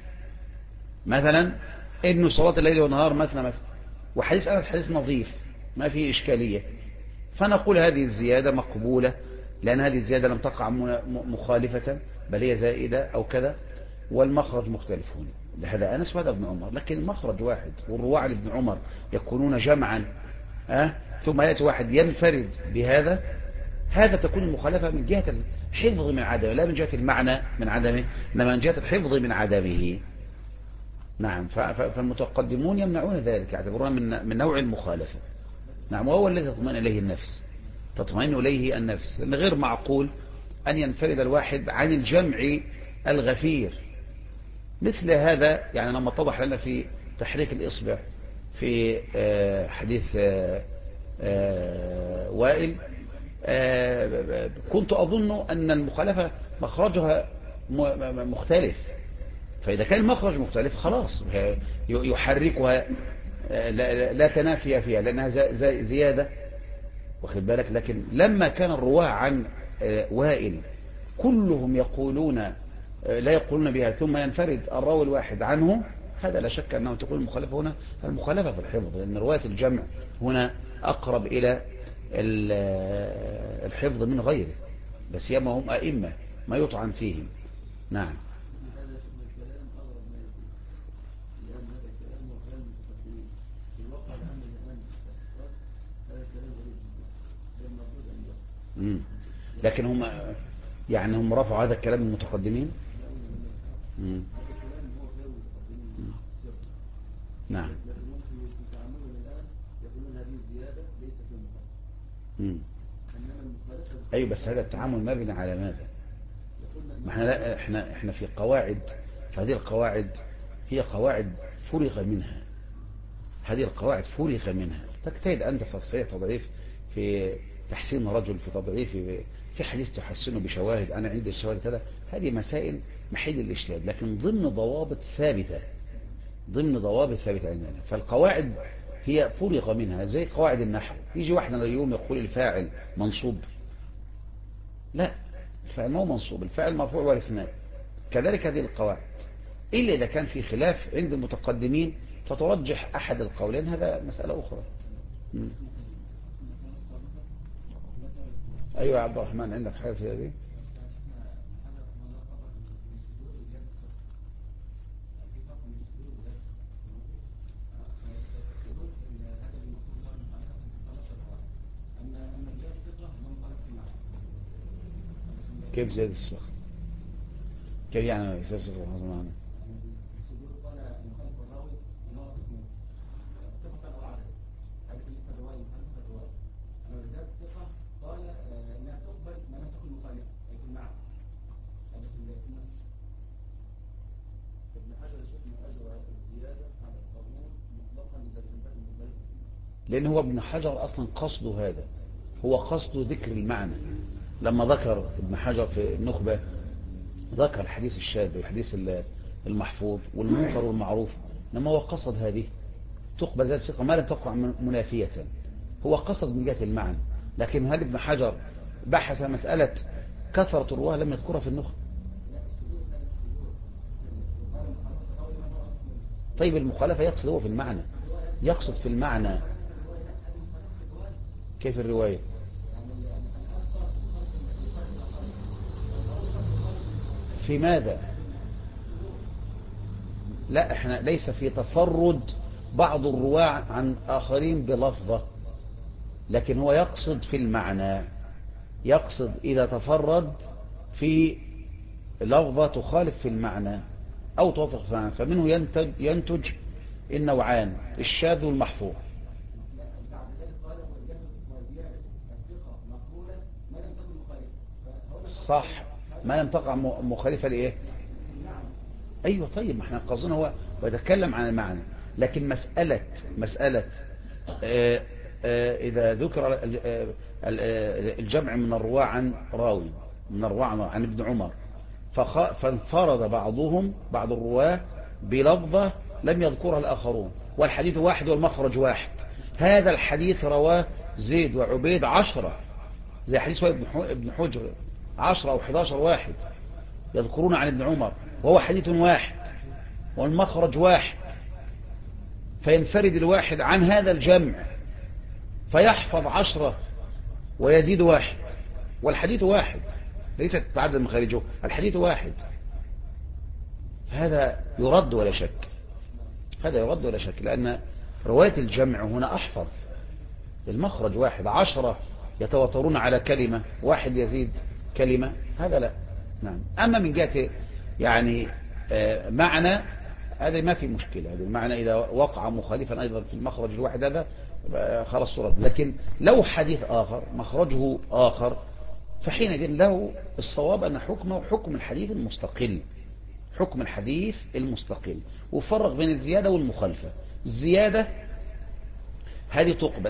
مثلا إنه صلاة الليل والنهار مثنى، وحديث أنس حديث نظيف ما فيه إشكالية، فنقول هذه الزيادة مقبولة لأن هذه الزيادة لم تقع مخالفة بل هي زائدة أو كذا، والمخرج مختلف هنا. هذا أنس وهذا ابن عمر، لكن المخرج واحد والرواة عن ابن عمر يكونون جمعا، ثم يأتي واحد ينفرد بهذا، هذا تكون المخالفة من جهة الحفظ من عدمه، لا من جهة المعنى من عدمه، إنما من جهة الحفظ من عدمه. نعم. فالمتقدمون يمنعون ذلك، يعتبرون من نوع المخالفة. نعم. وهو الذي تطمئن إليه النفس، تطمئن إليه النفس، لأن غير معقول أن ينفرد الواحد عن الجمع الغفير مثل هذا. يعني لما اتضح لنا في تحريك الإصبع في حديث وائل، كنت أظن أن المخالفة مخرجها مختلف، فإذا كان المخرج مختلف خلاص يحركها لا تنافي فيها لأنها زيادة، واخد بالك. لكن لما كان الرواة عن وائل كلهم يقولون لا يقولون بها ثم ينفرد الراوي الواحد عنه، هذا لا شك أنه تكون المخالفة هنا المخالفة في الحفظ، لأن رواية الجمع هنا أقرب إلى الحفظ من غيره، بس ياما هم أئمة ما يطعن فيهم. نعم. لكن هم يعني هم رفعوا هذا الكلام من المتقدمين. نعم. أي بس هذا التعامل مبني على ماذا؟ ما احنا لا احنا في قواعد، فهذه القواعد هي قواعد فرغ منها، هذه القواعد فرغ منها. تجتهد أنت في تضعيف، في تحسين رجل، في تضعيف في حديث تحسنه بشواهد، أنا عندي الشواهد كذا، هذه مسائل محل الاجتهاد، لكن ضمن ضوابط ثابتة، ضمن ضوابط ثابتة عندنا. فالقواعد هي فرغ منها، زي قواعد النحو. يجي واحد اليوم يقول الفاعل منصوب، لا، الفاعل ما هو منصوب، الفاعل مرفوع والاثنان. كذلك هذه القواعد، إلا إذا كان في خلاف عند المتقدمين فترجح أحد القولين، هذا مسألة أخرى. أيوة يا عبد الرحمن، عندك حاجة في هذه؟ كيف زاد الثقة؟ كيف يعني زاد الثقة؟ لأن هو ابن حجر أصلا قصده هذا، هو قصده ذكر المعنى. لما ذكر ابن حجر في النخبة ذكر الحديث الشاذ والحديث المحفوظ والمنكر والمعروف، لما هو قصد هذه تقبل ذات ثقة ما لم تقع منافية، هو قصد من جهة المعنى. لكن هل ابن حجر بحث مسألة كثرة الرواه لم يذكرها في النخبة؟ طيب المخالفة يقصد هو في المعنى، يقصد في المعنى. كيف الرواية؟ في ماذا؟ لا، احنا ليس في تفرد بعض الرواة عن آخرين بلفظة، لكن هو يقصد في المعنى، يقصد إذا تفرد في لفظة تخالف في المعنى أو توافق في المعنى، فمنه ينتج النوعان، الشاذ والمحفوظ. صح، ما لم تقع مخالفة لإيه؟ أيوة. طيب ما احنا قصدنا هو بيتكلم عن المعنى، لكن مسألة إذا ذكر الجمع من الرواة عن راوي، من الرواة عن ابن عمر، فانفرد بعض الرواة بلفظة لم يذكرها الآخرون، والحديث واحد والمخرج واحد. هذا الحديث رواه زيد وعبيد 10، زي حديث ابن حجر 10 أو 11 واحد يذكرون عن ابن عمر، وهو حديث واحد والمخرج واحد، فينفرد الواحد عن هذا الجمع فيحفظ 10 ويزيد واحد، والحديث واحد، ليست تعدد مخارجه، الحديث واحد. هذا يرد ولا شك، هذا يرد ولا شك، لأن رواية الجمع هنا أحفظ. المخرج واحد، 10 يتواترون على كلمة، واحد يزيد كلمة، هذا لا. نعم. أما من جهة يعني معنى، هذا ما في مشكلة، هذا المعنى إذا وقع مخالفا أيضا في المخرج الواحد هذا خلاص صورة. لكن لو حديث آخر مخرجه آخر، فحينئذ له الصواب أن حكمه حكم الحديث المستقل، حكم الحديث المستقل، وفرق بين الزيادة والمخالفة. الزيادة هذه تقبل،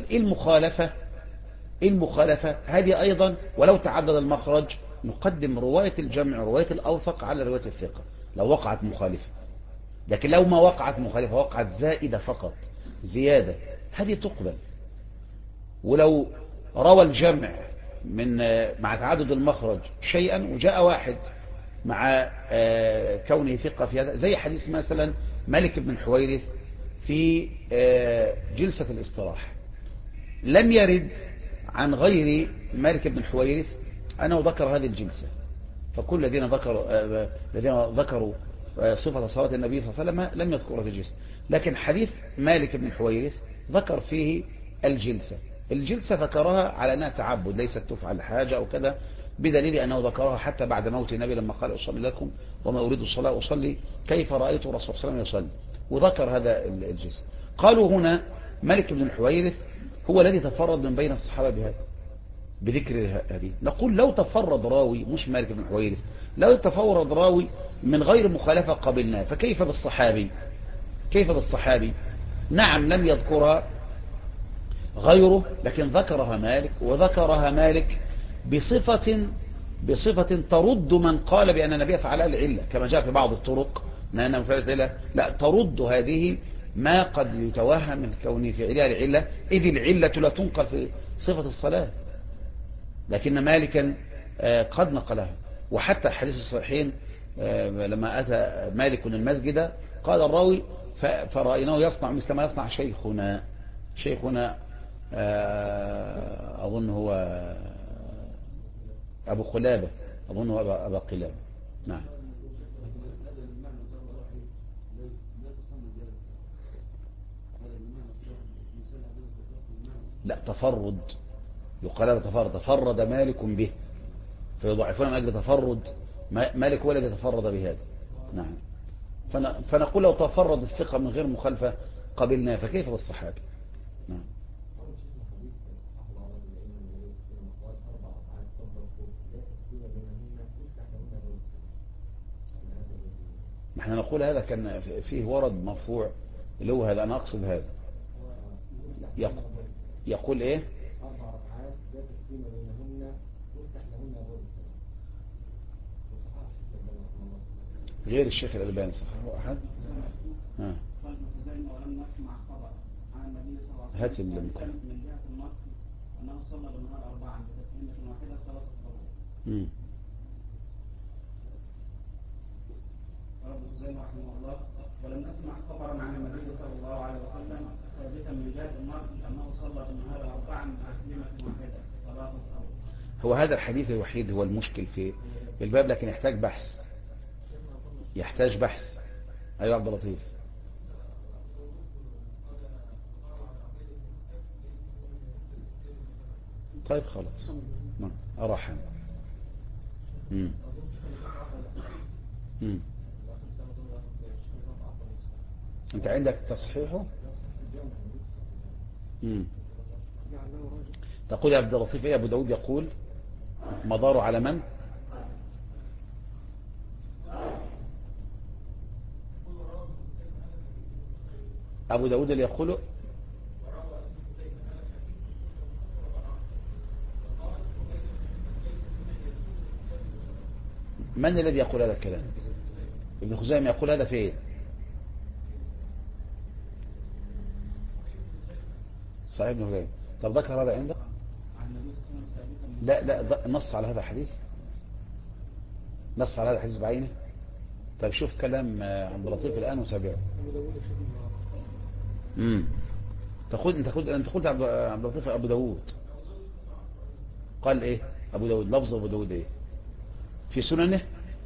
المخالفة هذه أيضا ولو تعدد المخرج نقدم رواية الجمع رواية الأوثق على رواية الثقة لو وقعت مخالفة. لكن لو ما وقعت مخالفة، وقعت زائدة فقط، زيادة، هذه تقبل. ولو روى الجمع مع تعدد المخرج شيئا وجاء واحد مع كونه ثقة في هذا، زي حديث مثلا مالك بن الحويرث في جلسة الاستراحة، لم يرد عن غير مالك بن الحويرث أنه ذكر هذه الجلسة. فكل الذين ذكروا صفة صلاة النبي صلى الله عليه وسلم لم يذكروا في الجلسة. لكن حديث مالك بن الحويرث ذكر فيه الجلسة ذكرها على أنها تعبد ليست تفعل حاجة أو كذا، بدليل أنه ذكرها حتى بعد موت النبي لما قال أصلي لكم وما أريد الصلاة أصلي كيف رأيت الرسول صلى الله عليه وسلم يصلي، وذكر هذا الجلسة. قالوا هنا مالك بن الحويرث هو الذي تفرد من بين الصحابة بهذا بذكر هذه. نقول لو تفرد راوي مش مالك بن الحويرث، لو تفرد راوي من غير مخالفة قبلناه، فكيف بالصحابي؟ نعم لم يذكرها غيره لكن ذكرها مالك، وذكرها مالك بصفة ترد من قال بأن النبي فعلها العلة كما جاء في بعض الطرق أنه فعلت العلة، لا ترد هذه ما قد يتوهم من كونه فعلها العلة، إذ العلة لا تنقل في صفة الصلاة، لكن مالكا قد نقلها. وحتى الحديث الصحيحين لما أتى مالك المسجد قال الراوي فرأيناه يصنع مثل ما يصنع شيخنا أظن هو أبو قلابة، أبا قلابة. نعم. لا تفرد، يقال تفرد مالك به فيضعفون من أجل تفرد مالك هو الذي تفرد بهذا. نعم. فنقول لو تفرد الثقة من غير مخالفة قبلنا فكيف بالصحابة. نعم. نحن نقول هذا كان فيه ورد مرفوع اللي هو هذا، أنا أقصد هذا يقول إيه غير الشيخ الألباني صحيح أحد هات المقام أنه صلى بالنهار 4 بتسليمة واحدة صلاة الظهر. رب خزيمة رحمه الله ولم نسمع خبرا عن النبي صلى الله عليه وسلم ثابتا من جهة المرء أنه صلى بالنهار 4 بتسليمة واحدة صلاة الظهر. هو هذا الحديث الوحيد هو المشكل في الباب، لكن يحتاج بحث. أيها عبد اللطيف. طيب خلاص أراحم. أنت عندك تصحيحه؟ تقول يا عبد اللطيف إيه أبو داود يقول مداره على من؟ أبو داود اللي يقوله من الذي يقول هذا الكلام؟ ابن خزيمة يقول هذا فين؟ صحيح ابن خزيمة. طب ذكر هذا عندك؟ لا نص على هذا الحديث، نص على هذا الحديث بعينه. طيب شوف كلام عبد اللطيف الآن وتابعه. انت قلت عبد اللطيف ابو داود قال ايه؟ ابو داود لفظ ابو داود ايه في سننه؟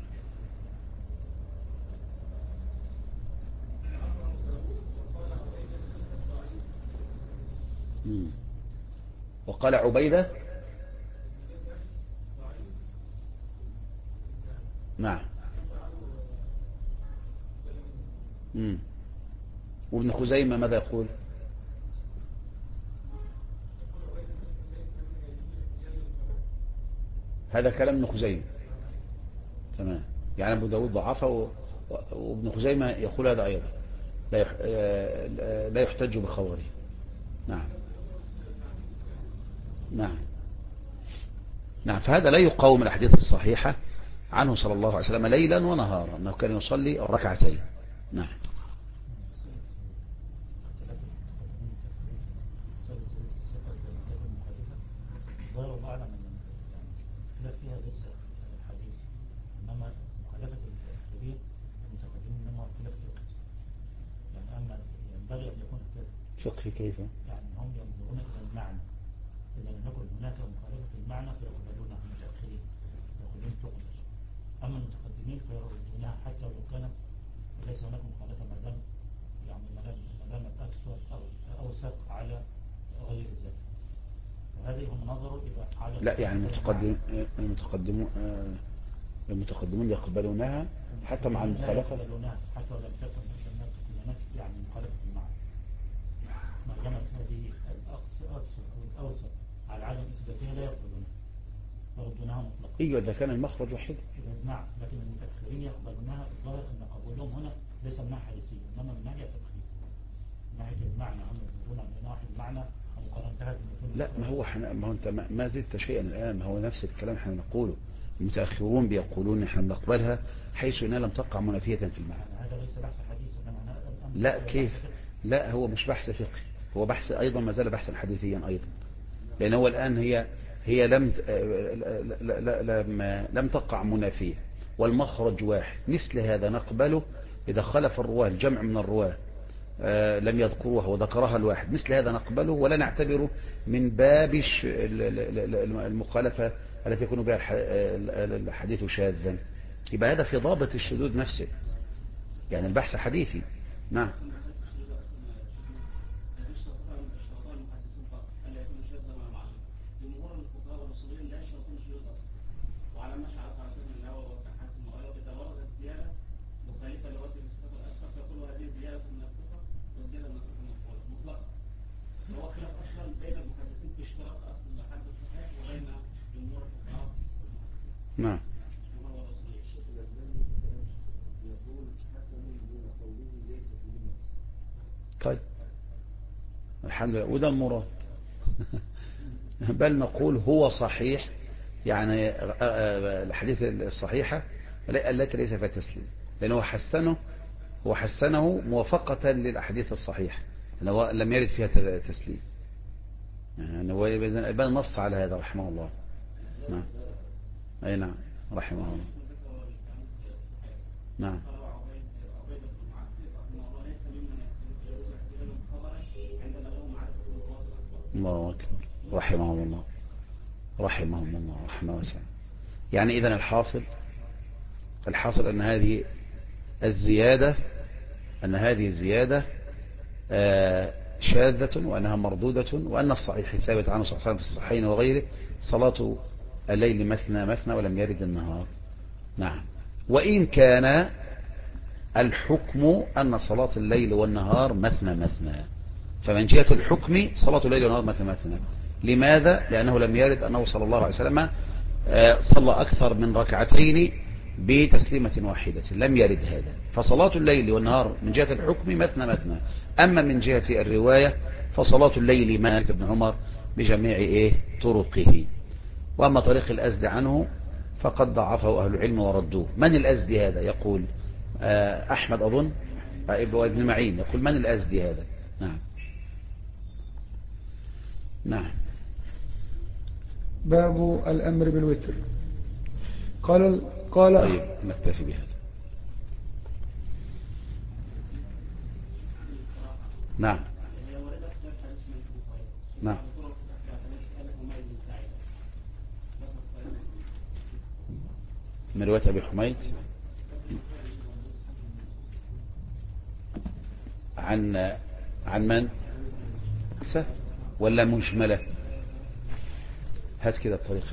وقال عبيدة نعم. وابن خزيمة ماذا يقول؟ هذا كلام ابن خزيمة تمام. يعني ابو داود ضعفه وابن خزيمة يقول هذا أيضا لا يحتج بخبره. نعم نعم نعم. فهذا لا يقاوم الأحاديث الصحيحة عنه صلى الله عليه وسلم ليلا ونهارا أنه كان يصلي الركعتين. نعم. فقه كيف؟ يعني هم ينظرون إلى المعنى إذا لم يكن هناك مخالفة في المعنى فيقبلونها المتأخرين يقولون تقبل. أما المتقدمين فيردونها حتى لو كانت ليس هناك مخالفة ما دام يعني ما دام أكثر أو أوثق على غير ذلك. وهذه هم نظروا إذا على لا يعني المتقدمون يقبلونها حتى مع المخالفة، يقبلونها حتى لم تكن يعني مخالفة في المعنى. ما دامت هذه الأكثر أو الأوثق على عدم إثباتها لا يقبلونها يردونها مطلقا. ايوه اذا كان المخرج واحد. نعم، لكن المتأخرين يقبلونها. الظاهر أن قبولهم هنا ليس من ناحية حديثية إنما من ناحية تفخيم، من ناحية المعنى. هم يقولون من ناحية المعنى ومقارنتها بالمتون. لا ما هو انت ما زدت شيئا الآن، ما هو نفس الكلام احنا نقوله. المتأخرون بيقولون نحن نقبلها حيث انها لم تقع منافية في المعنى. هذا ليس بحث حديث. لا كيف؟ لا هو مش بحث فقهي، هو بحث ايضا ما زال بحثا حديثيا ايضا، لان هو الان هي لم تقع منافية والمخرج واحد. مثل هذا نقبله إذا خلف الرواه الجمع من الرواه لم يذكروها وذكرها الواحد، مثل هذا نقبله ولا نعتبره من باب المخالفة التي يكون بها الحديث شاذا. يبقى هذا في ضابط الشذوذ نفسه، يعني البحث حديثي. نعم. وعلى ما شعر قرأتهم الله وتحاسم المغاية إذا وردت زيادة مختلفة لوجه الصفة الأكثر فكل هذه زيادة من الصفة والزيادة من الصفة المقبولة مطلقا. هو خلاف أصلا بين المحدثين في اشتراط أصل حد الصحيح وبين جمهور الفقهاء والمحدثين. نعم. طيب الحمد لله وده المراد. بل نقول هو صحيح، يعني الحديث الصحيحة التي ليس فيها تسليم، لأنه هو حسنه موافقة للأحاديث الصحيحة لأنه لم يرد فيها تسليم. يعني هو البان نص على هذا رحمه الله. نعم. أي نعم رحمه الله. نعم. الله أكبر رحمه الله رحمهم الله رحمه واسعة. يعني إذن الحاصل أن هذه الزيادة شاذة وأنها مردودة، وأن الصحيح ثابت عنه صلى الله عليه وسلم في الصحيحين وغيره صلاة الليل مثنى مثنى ولم يرد النهار. نعم. وإن كان الحكم أن صلاة الليل والنهار مثنى مثنى، فمن جهة الحكم صلاة الليل والنهار مثنى مثنى. لماذا؟ لأنه لم يرد أنه صلى الله عليه وسلم صلى أكثر من ركعتين بتسليمة واحدة، لم يرد هذا. فصلاة الليل والنهار من جهة الحكم مثنى مثنى. أما من جهة الرواية فصلاة الليل ما ابن عمر بجميع طرقه. وأما طريق الأزد عنه فقد ضعفه أهل العلم وردوه. من الأزدي هذا؟ يقول أحمد أظن ابن معين يقول من الأزدي هذا؟ نعم. نعم. باب الأمر بالوتر. قال طيب نكتفي بهذا. نعم. نعم. من رواية أبي حميد عن من ولا مجملة؟ هات كده الطريقة.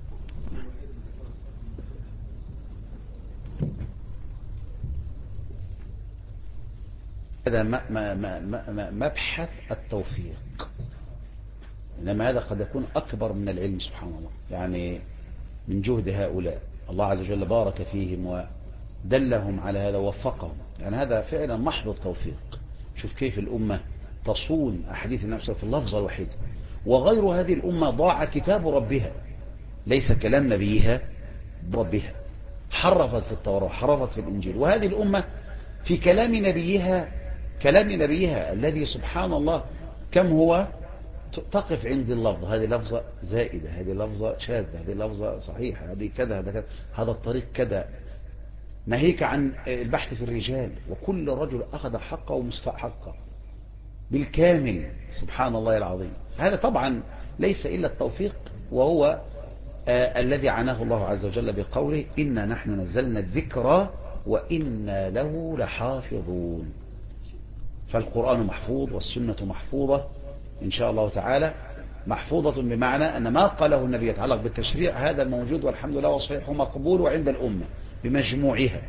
هذا مبحث التوفيق، إنما هذا قد يكون أكبر من العلم سبحان الله، يعني من جهد هؤلاء الله عز وجل بارك فيهم ودلهم على هذا ووفقهم. يعني هذا فعلا محض التوفيق. شوف كيف الأمة تصون أحاديث النبي في اللفظة الوحيد، وغير هذه الأمة ضاع كتاب ربها ليس كلام نبيها ربها، حرفت في التوراة حرفت في الإنجيل. وهذه الأمة في كلام نبيها الذي سبحان الله كم هو تقف عند اللفظ، هذه لفظة زائدة، هذه لفظة شاذة، هذه لفظة صحيحة، هذه كذا هذا كذا، هذا الطريق كذا. ناهيك عن البحث في الرجال، وكل رجل أخذ حقه ومستحقه بالكامل سبحان الله العظيم. هذا طبعا ليس إلا التوفيق، وهو الذي عناه الله عز وجل بقوله إنا نحن نزلنا الذكر وإنا له لحافظون. فالقرآن محفوظ والسنة محفوظة إن شاء الله تعالى. محفوظة بمعنى أن ما قاله النبي يتعلق بالتشريع هذا الموجود والحمد لله وصحيح مقبول عند الأمة بمجموعها،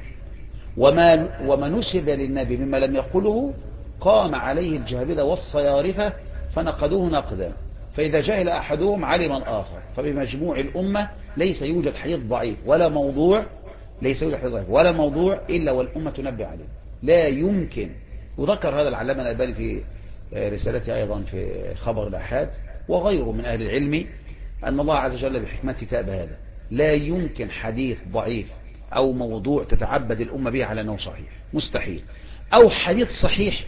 وما نسب للنبي مما لم يقله قام عليه الجهابذة والصيارفة فنقدوه نقدا، فإذا جهل أحدهم علم الآخر. فبمجموع الأمة ليس يوجد حديث ضعيف ولا موضوع، ليس يوجد حديث ضعيف ولا موضوع إلا والأمة تنبه عليه، لا يمكن. وذكر هذا العلامة الألباني في رسالته أيضا في خبر الأحاد وغيره من أهل العلم أن الله عز وجل بحكمته تأبى هذا. لا يمكن حديث ضعيف أو موضوع تتعبد الأمة به على أنه صحيح، مستحيل. أو حديث صحيح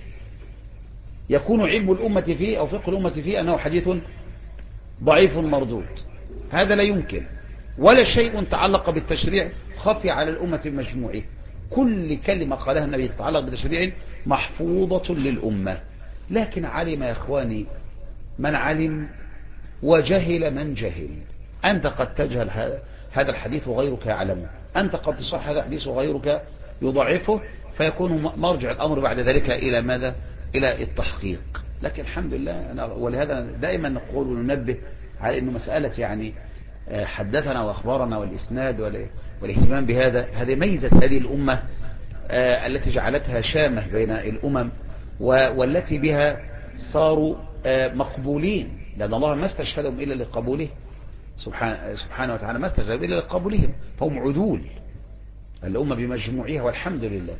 يكون علم الأمة فيه أو فقه الأمة فيه أنه حديث ضعيف مردود، هذا لا يمكن. ولا شيء تعلق بالتشريع خفي على الأمة بمجموعه. كل كلمة قالها النبي تتعلق بالتشريع محفوظة للأمة. لكن علم يا إخواني من علم وجهل من جهل. أنت قد تجهل هذا الحديث وغيرك يعلمه، أنت قد تصح هذا الحديث وغيرك يضعفه، فيكون مرجع الأمر بعد ذلك إلى ماذا؟ إلى التحقيق. لكن الحمد لله ولهذا دائما نقول وننبه على أنه مسألة يعني حدثنا وأخبارنا والإسناد والاهتمام بهذا، هذه ميزة هذه الأمة التي جعلتها شامة بين الأمم والتي بها صاروا مقبولين، لأن الله ما استشهدهم إلا لقبوله سبحانه وتعالى، ما استشهدهم إلا لقبولهم، فهم عدول الأمة بمجموعها والحمد لله.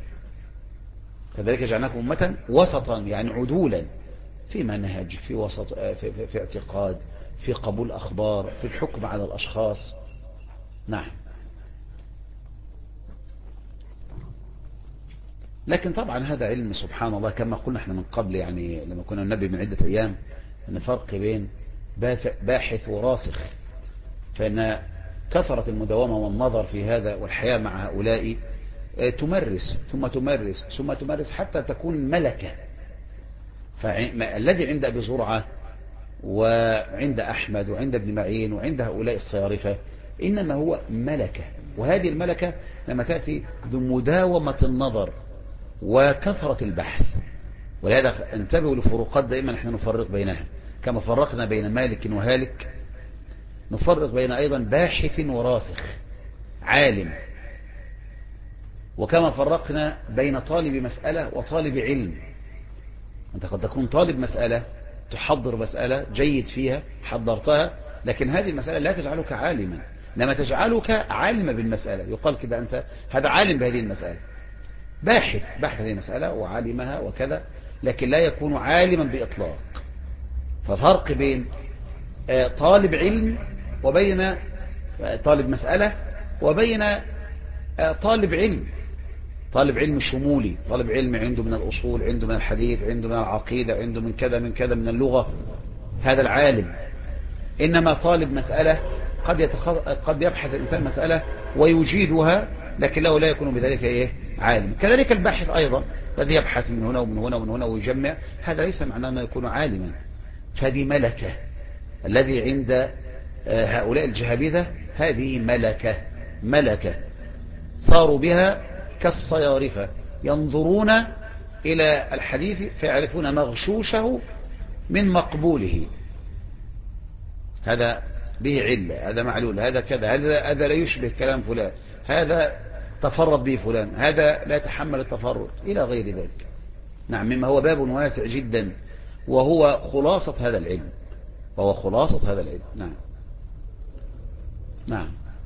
كذلك جعلناكم أمة وسطا، يعني عدولا في منهج، في وسط، في اعتقاد، في قبول أخبار، في الحكم على الأشخاص. نعم. لكن طبعا هذا علم سبحان الله كما قلنا احنا من قبل، يعني لما كنا ننبه من عدة أيام أن فرق بين باحث وراسخ، فإن كثرة المداومة والنظر في هذا والحياة مع هؤلاء تمرس ثم تمرس ثم تمرس حتى تكون ملكة. فالذي عند أبي زرعة وعند أحمد وعند ابن معين وعند هؤلاء الصيارفة إنما هو ملكة، وهذه الملكة لما تأتي بمداومة النظر وكثرة البحث. ولهذا انتبهوا لفروقات دائما نحن نفرق بينها، كما فرقنا بين مالك وهالك نفرق بين أيضا باحث وراسخ عالم، وكما فرقنا بين طالب مسألة وطالب علم. أنت قد تكون طالب مسألة تحضر مسألة جيد فيها حضرتها، لكن هذه المسألة لا تجعلك عالما، لما تجعلك عالما بالمسألة. يقال كده أنت هذا عالم بهذه المسألة، باحث هذه المسألة وعالمها وكذا، لكن لا يكون عالما بإطلاق. ففرق بين طالب علم وبين طالب مسألة وبين طالب علم. طالب علم شمولي، طالب علم عنده من الأصول، عنده من الحديث، عنده من العقيدة، عنده من كذا من كذا من اللغة، هذا العالم. إنما طالب مسألة قد يبحث الإنسان مسألة ويجيدها، لكن له لا يكون بذلك عالم. كذلك الباحث أيضا الذي يبحث من هنا ومن هنا ومن هنا ويجمع، هذا ليس معناه أنه يكون عالما. فهذه ملكة الذي عند هؤلاء الجهابذة، هذه ملكة صاروا بها كالصيارفة، ينظرون إلى الحديث فيعرفون مغشوشه من مقبوله، هذا به علة، هذا معلول، هذا كذا، هذا لا يشبه كلام فلان، هذا تفرد به فلان، هذا لا يتحمل التفرد إلى غير ذلك. نعم، مما هو باب واسع جدا، وهو خلاصة هذا العلم، نعم. نعم.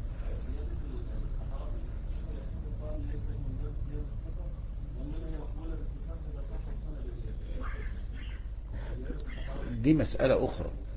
دي مسألة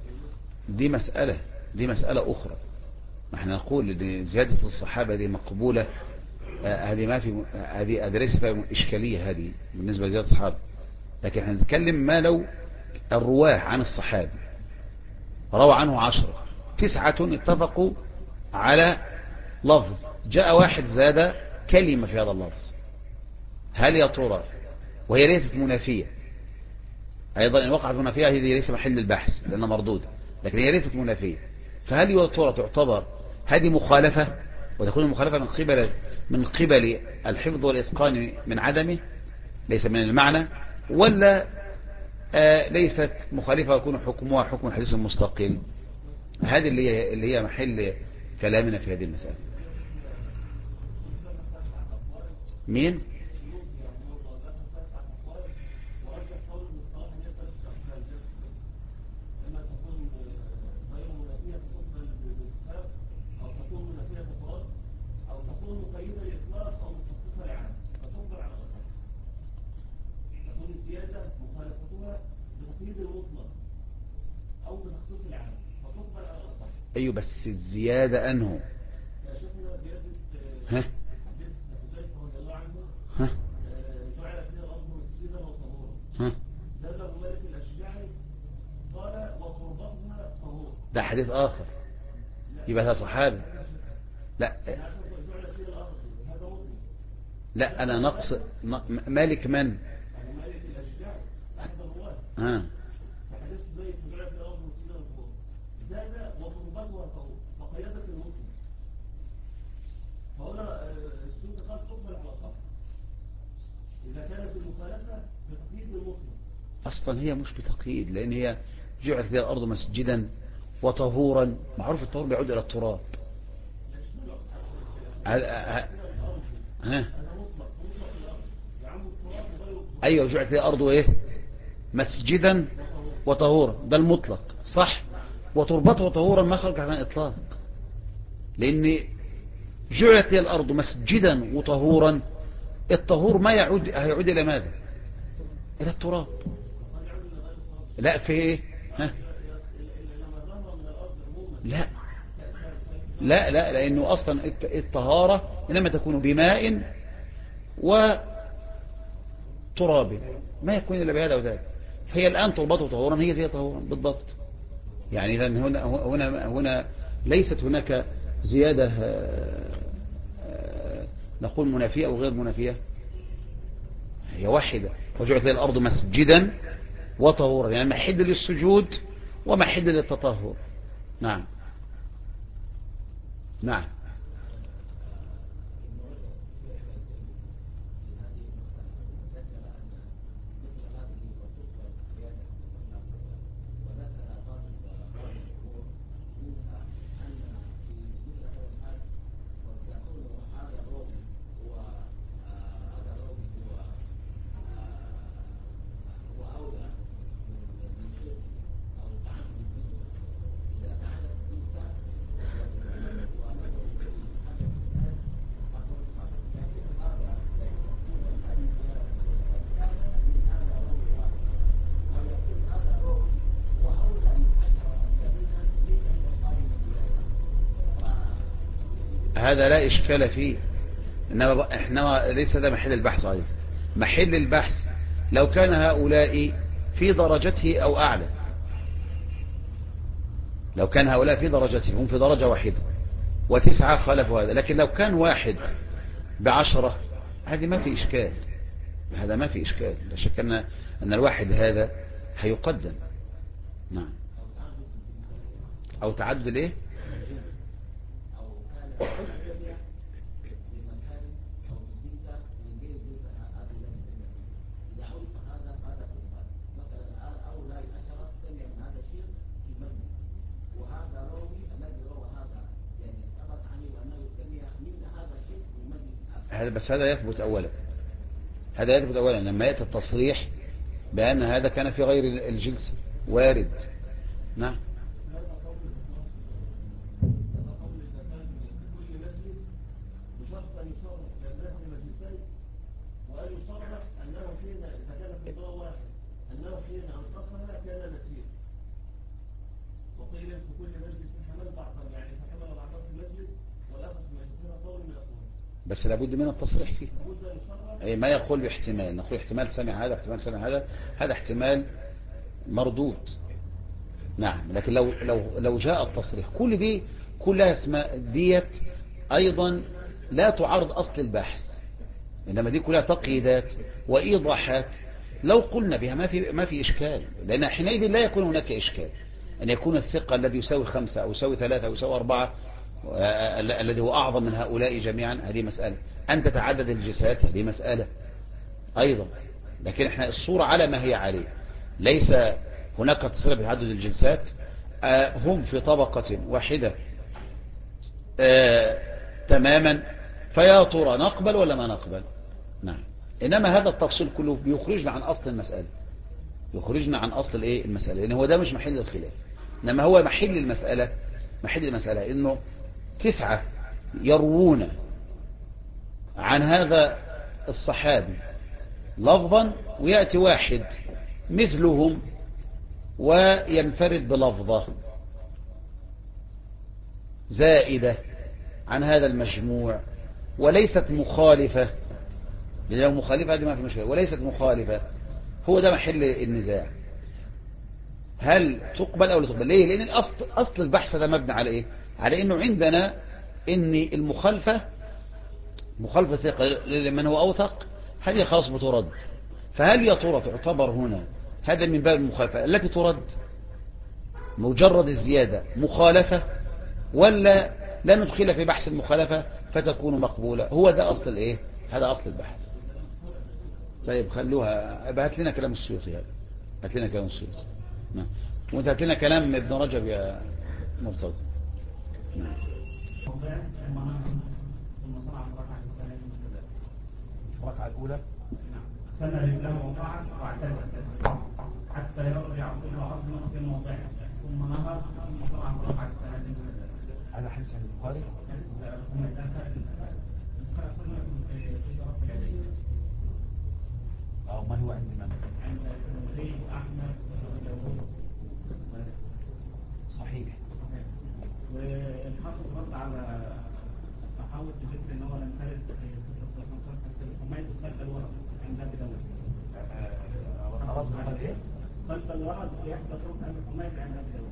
أخرى. ما احنا نقول ان زيادة الصحابة دي مقبولة، هذه ما في، هذه ليس فيها إشكالية هذه بالنسبة لزيادة الصحابة. لكن احنا نتكلم ما لو الرواه عن الصحابة روى عنه 10 9 اتفقوا على لفظ، جاء واحد زاد كلمة في هذا اللفظ، هل يا ترى وهي ليست منافية أيضا، إن وقعت منافية هذه ليس محل البحث لأنها مردودة، لكن هي ليست منافية. فهل يا ترى تعتبر هذه مخالفة، وتكون المخالفة من قبل الحفظ والإتقان من عدمه ليس من المعنى، ولا ليست مخالفة ويكون حكمها حكم الحديث المستقل؟ هذه اللي هي محل كلامنا في هذه المسألة. مين؟ أيوة، بس الزيادة أنه ها ها ها ده حديث آخر، يبقى هذا صحابي. لا لا، أنا نقص مالك من ها أصلا هي مش بتقييد، لأن هي جعلت لها الأرض مسجدا وطهورا. معروف الطهور بيعود إلى التراب. ها أيوة، جعلت لها الأرض إيه؟ مسجدا وطهورا، ده المطلق صح. وتربته وطهورا ما خلق عن إطلاق، لأن جعلت لها الأرض مسجدا وطهورا. الطهور ما هيعود إلى ماذا؟ إلى التراب. لا في إيه؟ ها؟ لا لا لا، لأنه أصلا الطهارة إنما تكون بماء وتراب، ما يكون إلا بهذا وذاك. هي الآن تربته طهورا، هي زي طهورا بالضبط. يعني إذن هنا ليست هناك زيادة نقول منافية أو غير منافية، هي واحدة. وجعلت لها الأرض مسجدا وطهورا، يعني محل للسجود ومحل للتطهر. نعم نعم. هذا لا إشكال فيه، إنما ليس هذا محل البحث عليه. محل البحث لو كان هؤلاء في درجته أو أعلى، لو كان هؤلاء في درجته هم في درجة واحدة وتسعة خالفوا هذا، لكن لو كان واحد ب10 هذه ما في إشكال، هذا ما في إشكال. لا شك أن الواحد هذا هيقدم. نعم. أو تعدد إيه؟ بس هذا يثبت أولا، هذا يثبت أولا لما يأتي التصريح بأن هذا كان في غير الجلسة وارد. نعم. بس لابد من التصريح فيه، أي ما يقول باحتمال، نقول احتمال سمع هذا احتمال سمع هذا، هذا احتمال مردود. نعم. لكن لو جاء التصريح كل دي كلها اسماء ديت أيضا لا تعارض أصل البحث، إنما دي كلها تقييدات وإيضاحات. لو قلنا بها ما في إشكال، لأن حينئذ لا يكون هناك إشكال. أن يكون الثقة الذي يساوي 5 أو يساوي 3 أو يساوي 4 الذي هو أعظم من هؤلاء جميعا، هذه مسألة. أن تتعدد الجنسات هذه مسألة أيضا. لكن احنا الصورة على ما هي عليه، ليس هناك تصريح بتعدد الجنسات. هم في طبقة واحدة تماما، فيا ترى نقبل ولا ما نقبل؟ نعم. إنما هذا التفصيل كله بيخرجنا عن أصل المسألة، يخرجنا عن أصل المسألة، لأن هو ده مش محل الخلاف. إنما هو محل المسألة إنه 9 يروون عن هذا الصحابي لفظا، ويأتي واحد مثلهم وينفرد بلفظة زائدة عن هذا المجموع وليست مخالفة، لأن لو مخالفة هذه ما في مشكلة، وليست مخالفة. هو ده محل النزاع، هل تقبل أو لا تقبل؟ ليه؟ لأن أصل البحث ده مبني على إيه؟ على إنه عندنا إن المخالفة ثقة لمن هو أوثق، هذه خلاص بترد. فهل يا ترى تعتبر هنا هذا من باب المخالفة التي ترد مجرد الزيادة مخالفة، ولا لا ندخل في بحث المخالفة فتكون مقبولة؟ هو ده أصل هذا أصل البحث. طيب خلوها، هات لنا كلام السيوطي، هات لنا كلام السيوطي. نعم. وانت هات لنا كلام ابن رجب يا مرتضى. نعم. الركعة الأولى سنة لله وطاعة واعتدل حتى يرجع كل عظم في موضعه، ثم نهر، ثم صنع الركعة الثانية. هذا حديث عن البخاري. ما هو عند من؟ عند الترمذي وأحمد وأبو داوود. صحيح. والحافظ رد على محاولة بذكر ان هو لم يرد حميد خلف الورد عند ابي داوود. خلف الورد يحدث ركن ابي حميد عند ابي داوود.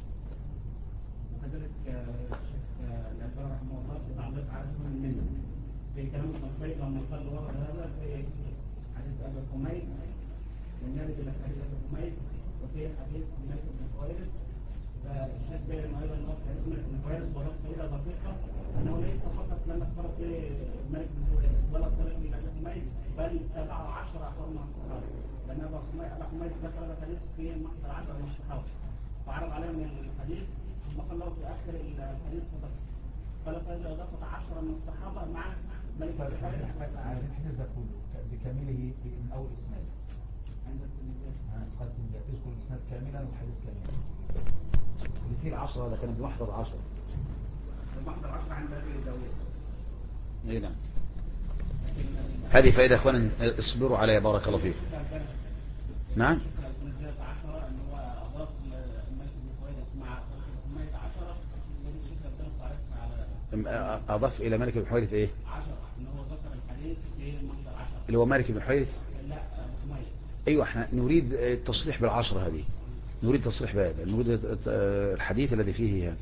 وكذلك الشيخ الألباني رحمه الله في تعليق على سنن منه في كلام ابن القيم لما قال الورد هذا في حديث ابي حميد من يرد الى حديث ابي حميد، وفي حديث مالك بن خويلد. فالشيخ بين ايضا نقطه حديث مالك بن خويلد وضبط الى دقيقه انه ليس فقط لما اختلط مالك بن خويلد ولا اختلط الى ابي حميد، بل تبعه 10 اخر من الصحابه، لان ابي حميد ذكر هذا الحديث في محضر 10 من الصحابه، فعرض عليهم الحديث ثم قال له في اخر الحديث صدق، قال فاذا اضافت 10 من الصحابه مع مالك بن خويلد الحديث ده كله بكامله من اول اسناد عند قد تذكر الاسناد كاملا والحديث كاملا. في 10 هذا كان بمحضر 10. المحضر 10 عند ابي داوود. اي نعم. هذه فائدة اخوانا، اصبروا عليها بارك الله فيكم. نعم. اضاف الى مالك بن حويرث ايه؟ 10 ان هو ذكر الحديث في محضر 10 اللي هو مالك بن حويرث. لا حميد. ايوه احنا نريد التصريح بالعشرة هذه، نريد تصريح بهذا، نريد الحديث الذي فيه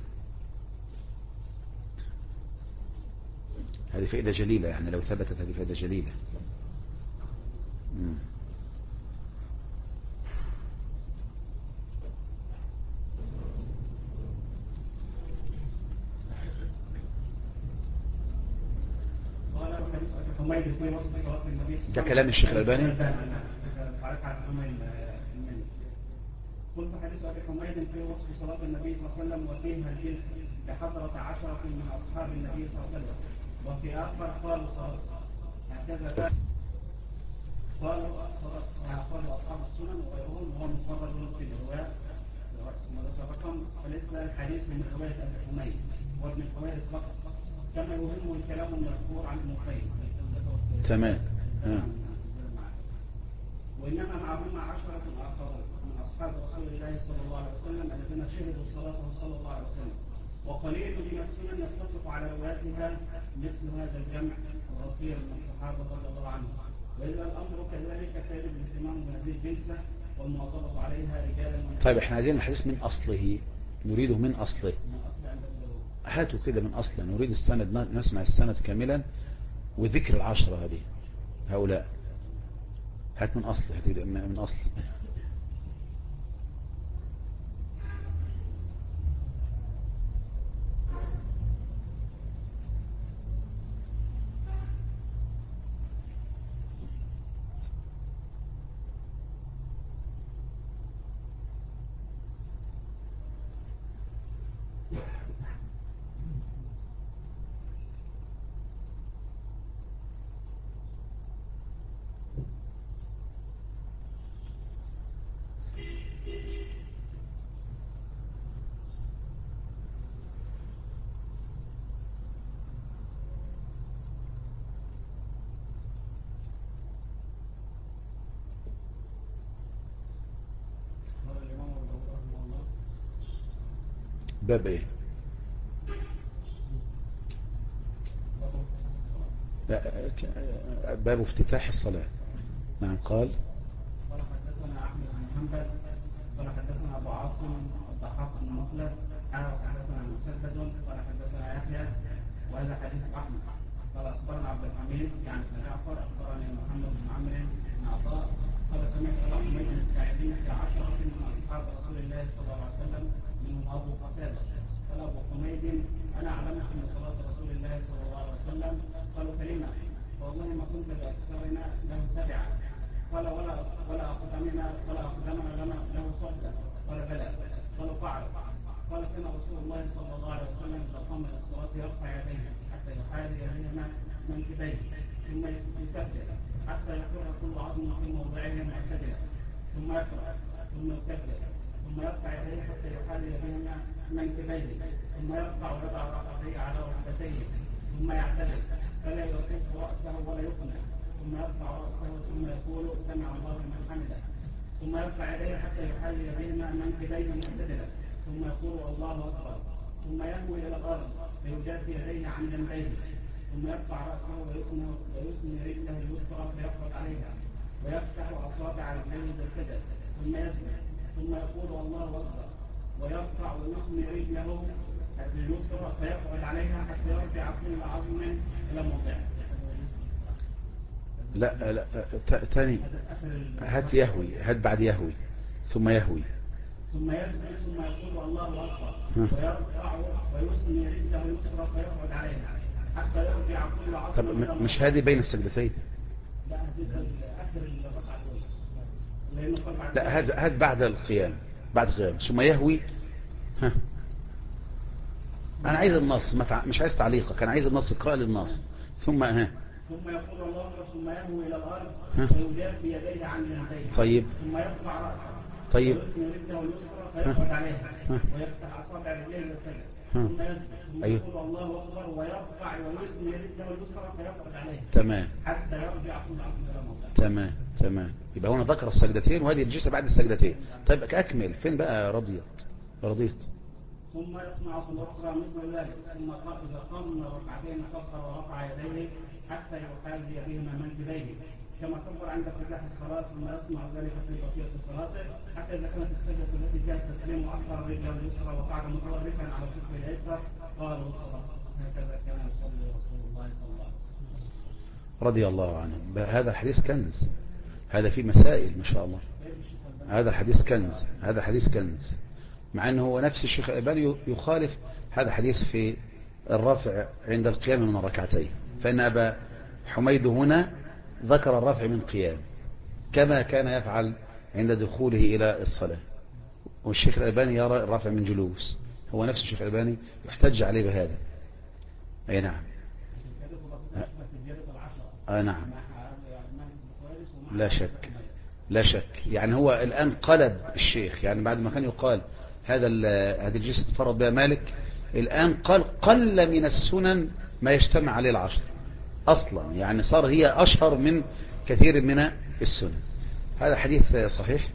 هذه فائدة جليلة، يعني لو ثبتت هذه فائدة جليلة. ده كلام الشيخ الألباني. قلت حديث أبي حميد في وصف صلاة النبي صلى الله عليه وسلم وفيها الجلس بحضرة 10 من أصحاب النبي صلى الله عليه وسلم، وفي آخر قالوا صلاة هكذا قالوا أصحاب السنن وغيرهم، وهو مقرر في الرواية رقم، فليس الحديث من رواية أبي حميد وابن الحويرث فقط، كما يهم الكلام المذكور عن ابن القيم. تمام. وإنما معهم 10 آخرون من أصحاب رسول الله صلى الله عليه وسلم الذين شهدوا صلاته صلى الله عليه وسلم، وقليل من السنن يتفق على روايتها مثل هذا الجمع وغفير من الصحابة رضي الله عنهم. وإذا الأمر كذلك فيجب الاهتمام بهذه الجلسة والمواظبة عليها رجالا. طيب احنا عايزين الحديث من أصله، نريده من أصله. هاتوا كده من أصله، نريد السند، نسمع السند كاملا وذكر 10 هذه هؤلاء. هات من أصله، من أصل. باب ايه؟ لا، باب افتتاح الصلاة. نعم. قال قال حدثنا احمد بن حنبل قال حدثنا ابو عاصم الضحاك بن مخلد حدثنا مسدد قال حدثنا يحيى وهذا حديث احمد قال اخبرنا عبد الحميد يعني بن جعفر اخبرني محمد بن عمرو بن عطاء قال سمعت ابا حميد الساعدي في 10 من اصحاب رسول الله صلى الله عليه وسلم منهم ابو قتاده قال ابو حميد انا اعلمكم بصلاه رسول الله صلى الله عليه وسلم قالوا كلمه والله ما كنت باكثرنا له سبعه قال ولا أقدمنا لنا له صدى قال بلى قالوا فعل قال كان رسول الله صلى الله عليه وسلم إذا قام إلى الصلاة يرفع يديه حتى يحاذي بهما منكبيه ثم يكبر حتى يقر كل عظم في موضعه معتدلا ثم يقرأ ثم يكبر ثم يرفع يديه حتى يحاذي بهما منكبيه ثم يرفع ويضع ركبتيه على ركبتيه ثم يعتدل فلا يصف رأسه ولا يقنع ثم يرفع رأسه ثم يقول سمع الله لمن حمده ثم يرفع يديه حتى يحاذي بهما منكبيه معتدلا ثم يقول الله أكبر ثم ينوي إلى الأرض فيجافي يديه عن جنبيه ثم يرفع رأسه ويثني رجله اليسرى فيقعد عليها ويفتح أصابع رجليه بالكدر ثم يسجد ثم يقول الله أكبر ويرفع ويثني رجله اليسرى فيقعد عليها حتى يرجع كل عظم إلى موضعه. لا تاني. هات يهوي، هات بعد يهوي ثم يهوي ثم يسجد ثم يقول الله أكبر ويرفع ويثني رجله اليسرى فيقعد عليها حتى يرجع كل عظم. طب مش هذه بين السجدتين؟ لا هذه آخر الركعة الأولى. لا هات بعد القيام، بعد القيام ثم يهوي. ها أنا عايز النص، مش عايز تعليقك، أنا عايز النص، اقرأ لي النص. ثم ثم يقول الله أكبر ثم يهوي إلى الأرض ويجافي بيديه عن جنبيه. طيب. ثم يرفع رأسه. طيب. ويثني رجله اليسرى فيقعد عليها ويفتح أصابع رجليه بالسجد. ثم يسجد ثم يقول الله أكبر ويرفع ويثني رجله اليسرى فيقعد عليها. تمام. حتى يرجع كل عظم إلى موضعه. تمام. يبقى هنا ذكر السجدتين وهذه الجلسة بعد السجدتين. طيب أكمل. فين بقى رضيت؟ ثم يصنع في الأخرى مثل ذلك ثم إذا قام ركعتين كبر ورفع يديه حتى يحاذي بهما منكبيه كما كبر عند افتتاح الصلاة ثم يصنع ذلك في بقية صلاته حتى إذا كانت السجدة التي كانت تسليم أخر رجله اليسرى وقعد متوركا على شقه الأيسر قالوا الصلاة هكذا كان يصلي رسول الله صلى الله عليه وسلم رضي الله عنه. هذا الحديث كنز، هذا فيه مسائل ما شاء الله. هذا حديث كنز مع أنه هو نفس الشيخ الألباني يخالف هذا الحديث في الرفع عند القيام من الركعتين، فإن أبا حميد هنا ذكر الرفع من قيام كما كان يفعل عند دخوله إلى الصلاة، والشيخ الألباني يرى الرفع من جلوس. هو نفس الشيخ الألباني يحتج عليه بهذا. أي نعم. نعم لا شك. يعني هو الآن قلب الشيخ، يعني بعد ما كان يقال هذه الجلسة تفرض بها مالك، الآن قل من السنن ما يجتمع عليه العشر أصلا، يعني صار هي أشهر من كثير من السنن. هذا حديث صحيح.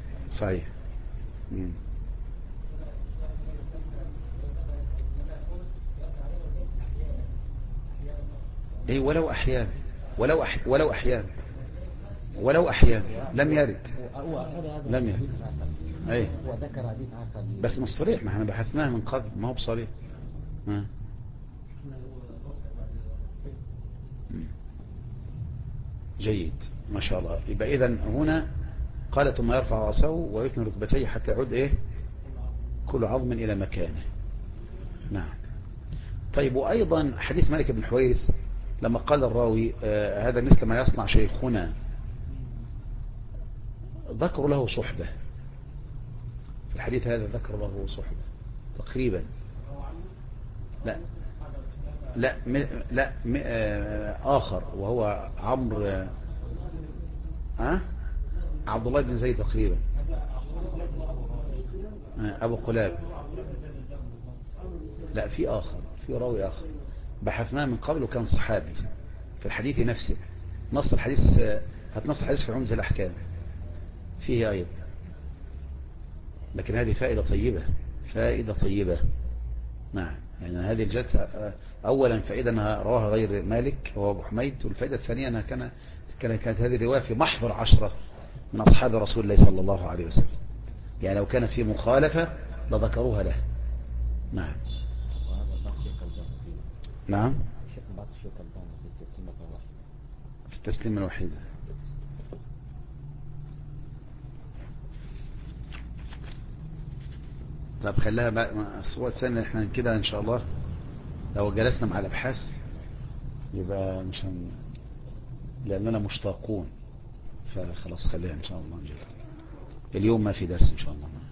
إيه ولو أحيان لم يرد. أي بس مش صريح، ما احنا بحثناه من قبل، ما هو بصريح. جيد ما شاء الله. يبقى إذن هنا قال ثم يرفع رأسه ويثني ركبتيه حتى يعود كل عظم إلى مكانه. نعم. طيب وأيضا حديث مالك بن حويرث لما قال الراوي هذا مثل ما يصنع شيخنا، ذكر له صحبة في الحديث هذا، ذكر له صحبة تقريبا. لا آخر وهو عمرو عبد الله بن زيد تقريبا، أبو قلاب. لا في راوي آخر بحثناه من قبل وكان صحابي في الحديث نفسه. نص الحديث في عمدة الأحكام فيه أيضا. لكن هذه فائدة طيبة. نعم. يعني هذه الجلسة أولا فائدة أنها رواها غير مالك وهو أبو حميد، والفائدة الثانية أنها كانت هذه الرواية في محضر 10 من أصحاب رسول الله صلى الله عليه وسلم، يعني لو كان في مخالفة لذكروها له. نعم. نعم في التسليم الوحيد. طب خليها بقى الصورة الثانية. احنا كده ان شاء الله لو جلسنا مع الابحاث يبقى مش لاننا مشتاقون، فخلاص خليها ان شاء الله نجيب اليوم ما في درس ان شاء الله.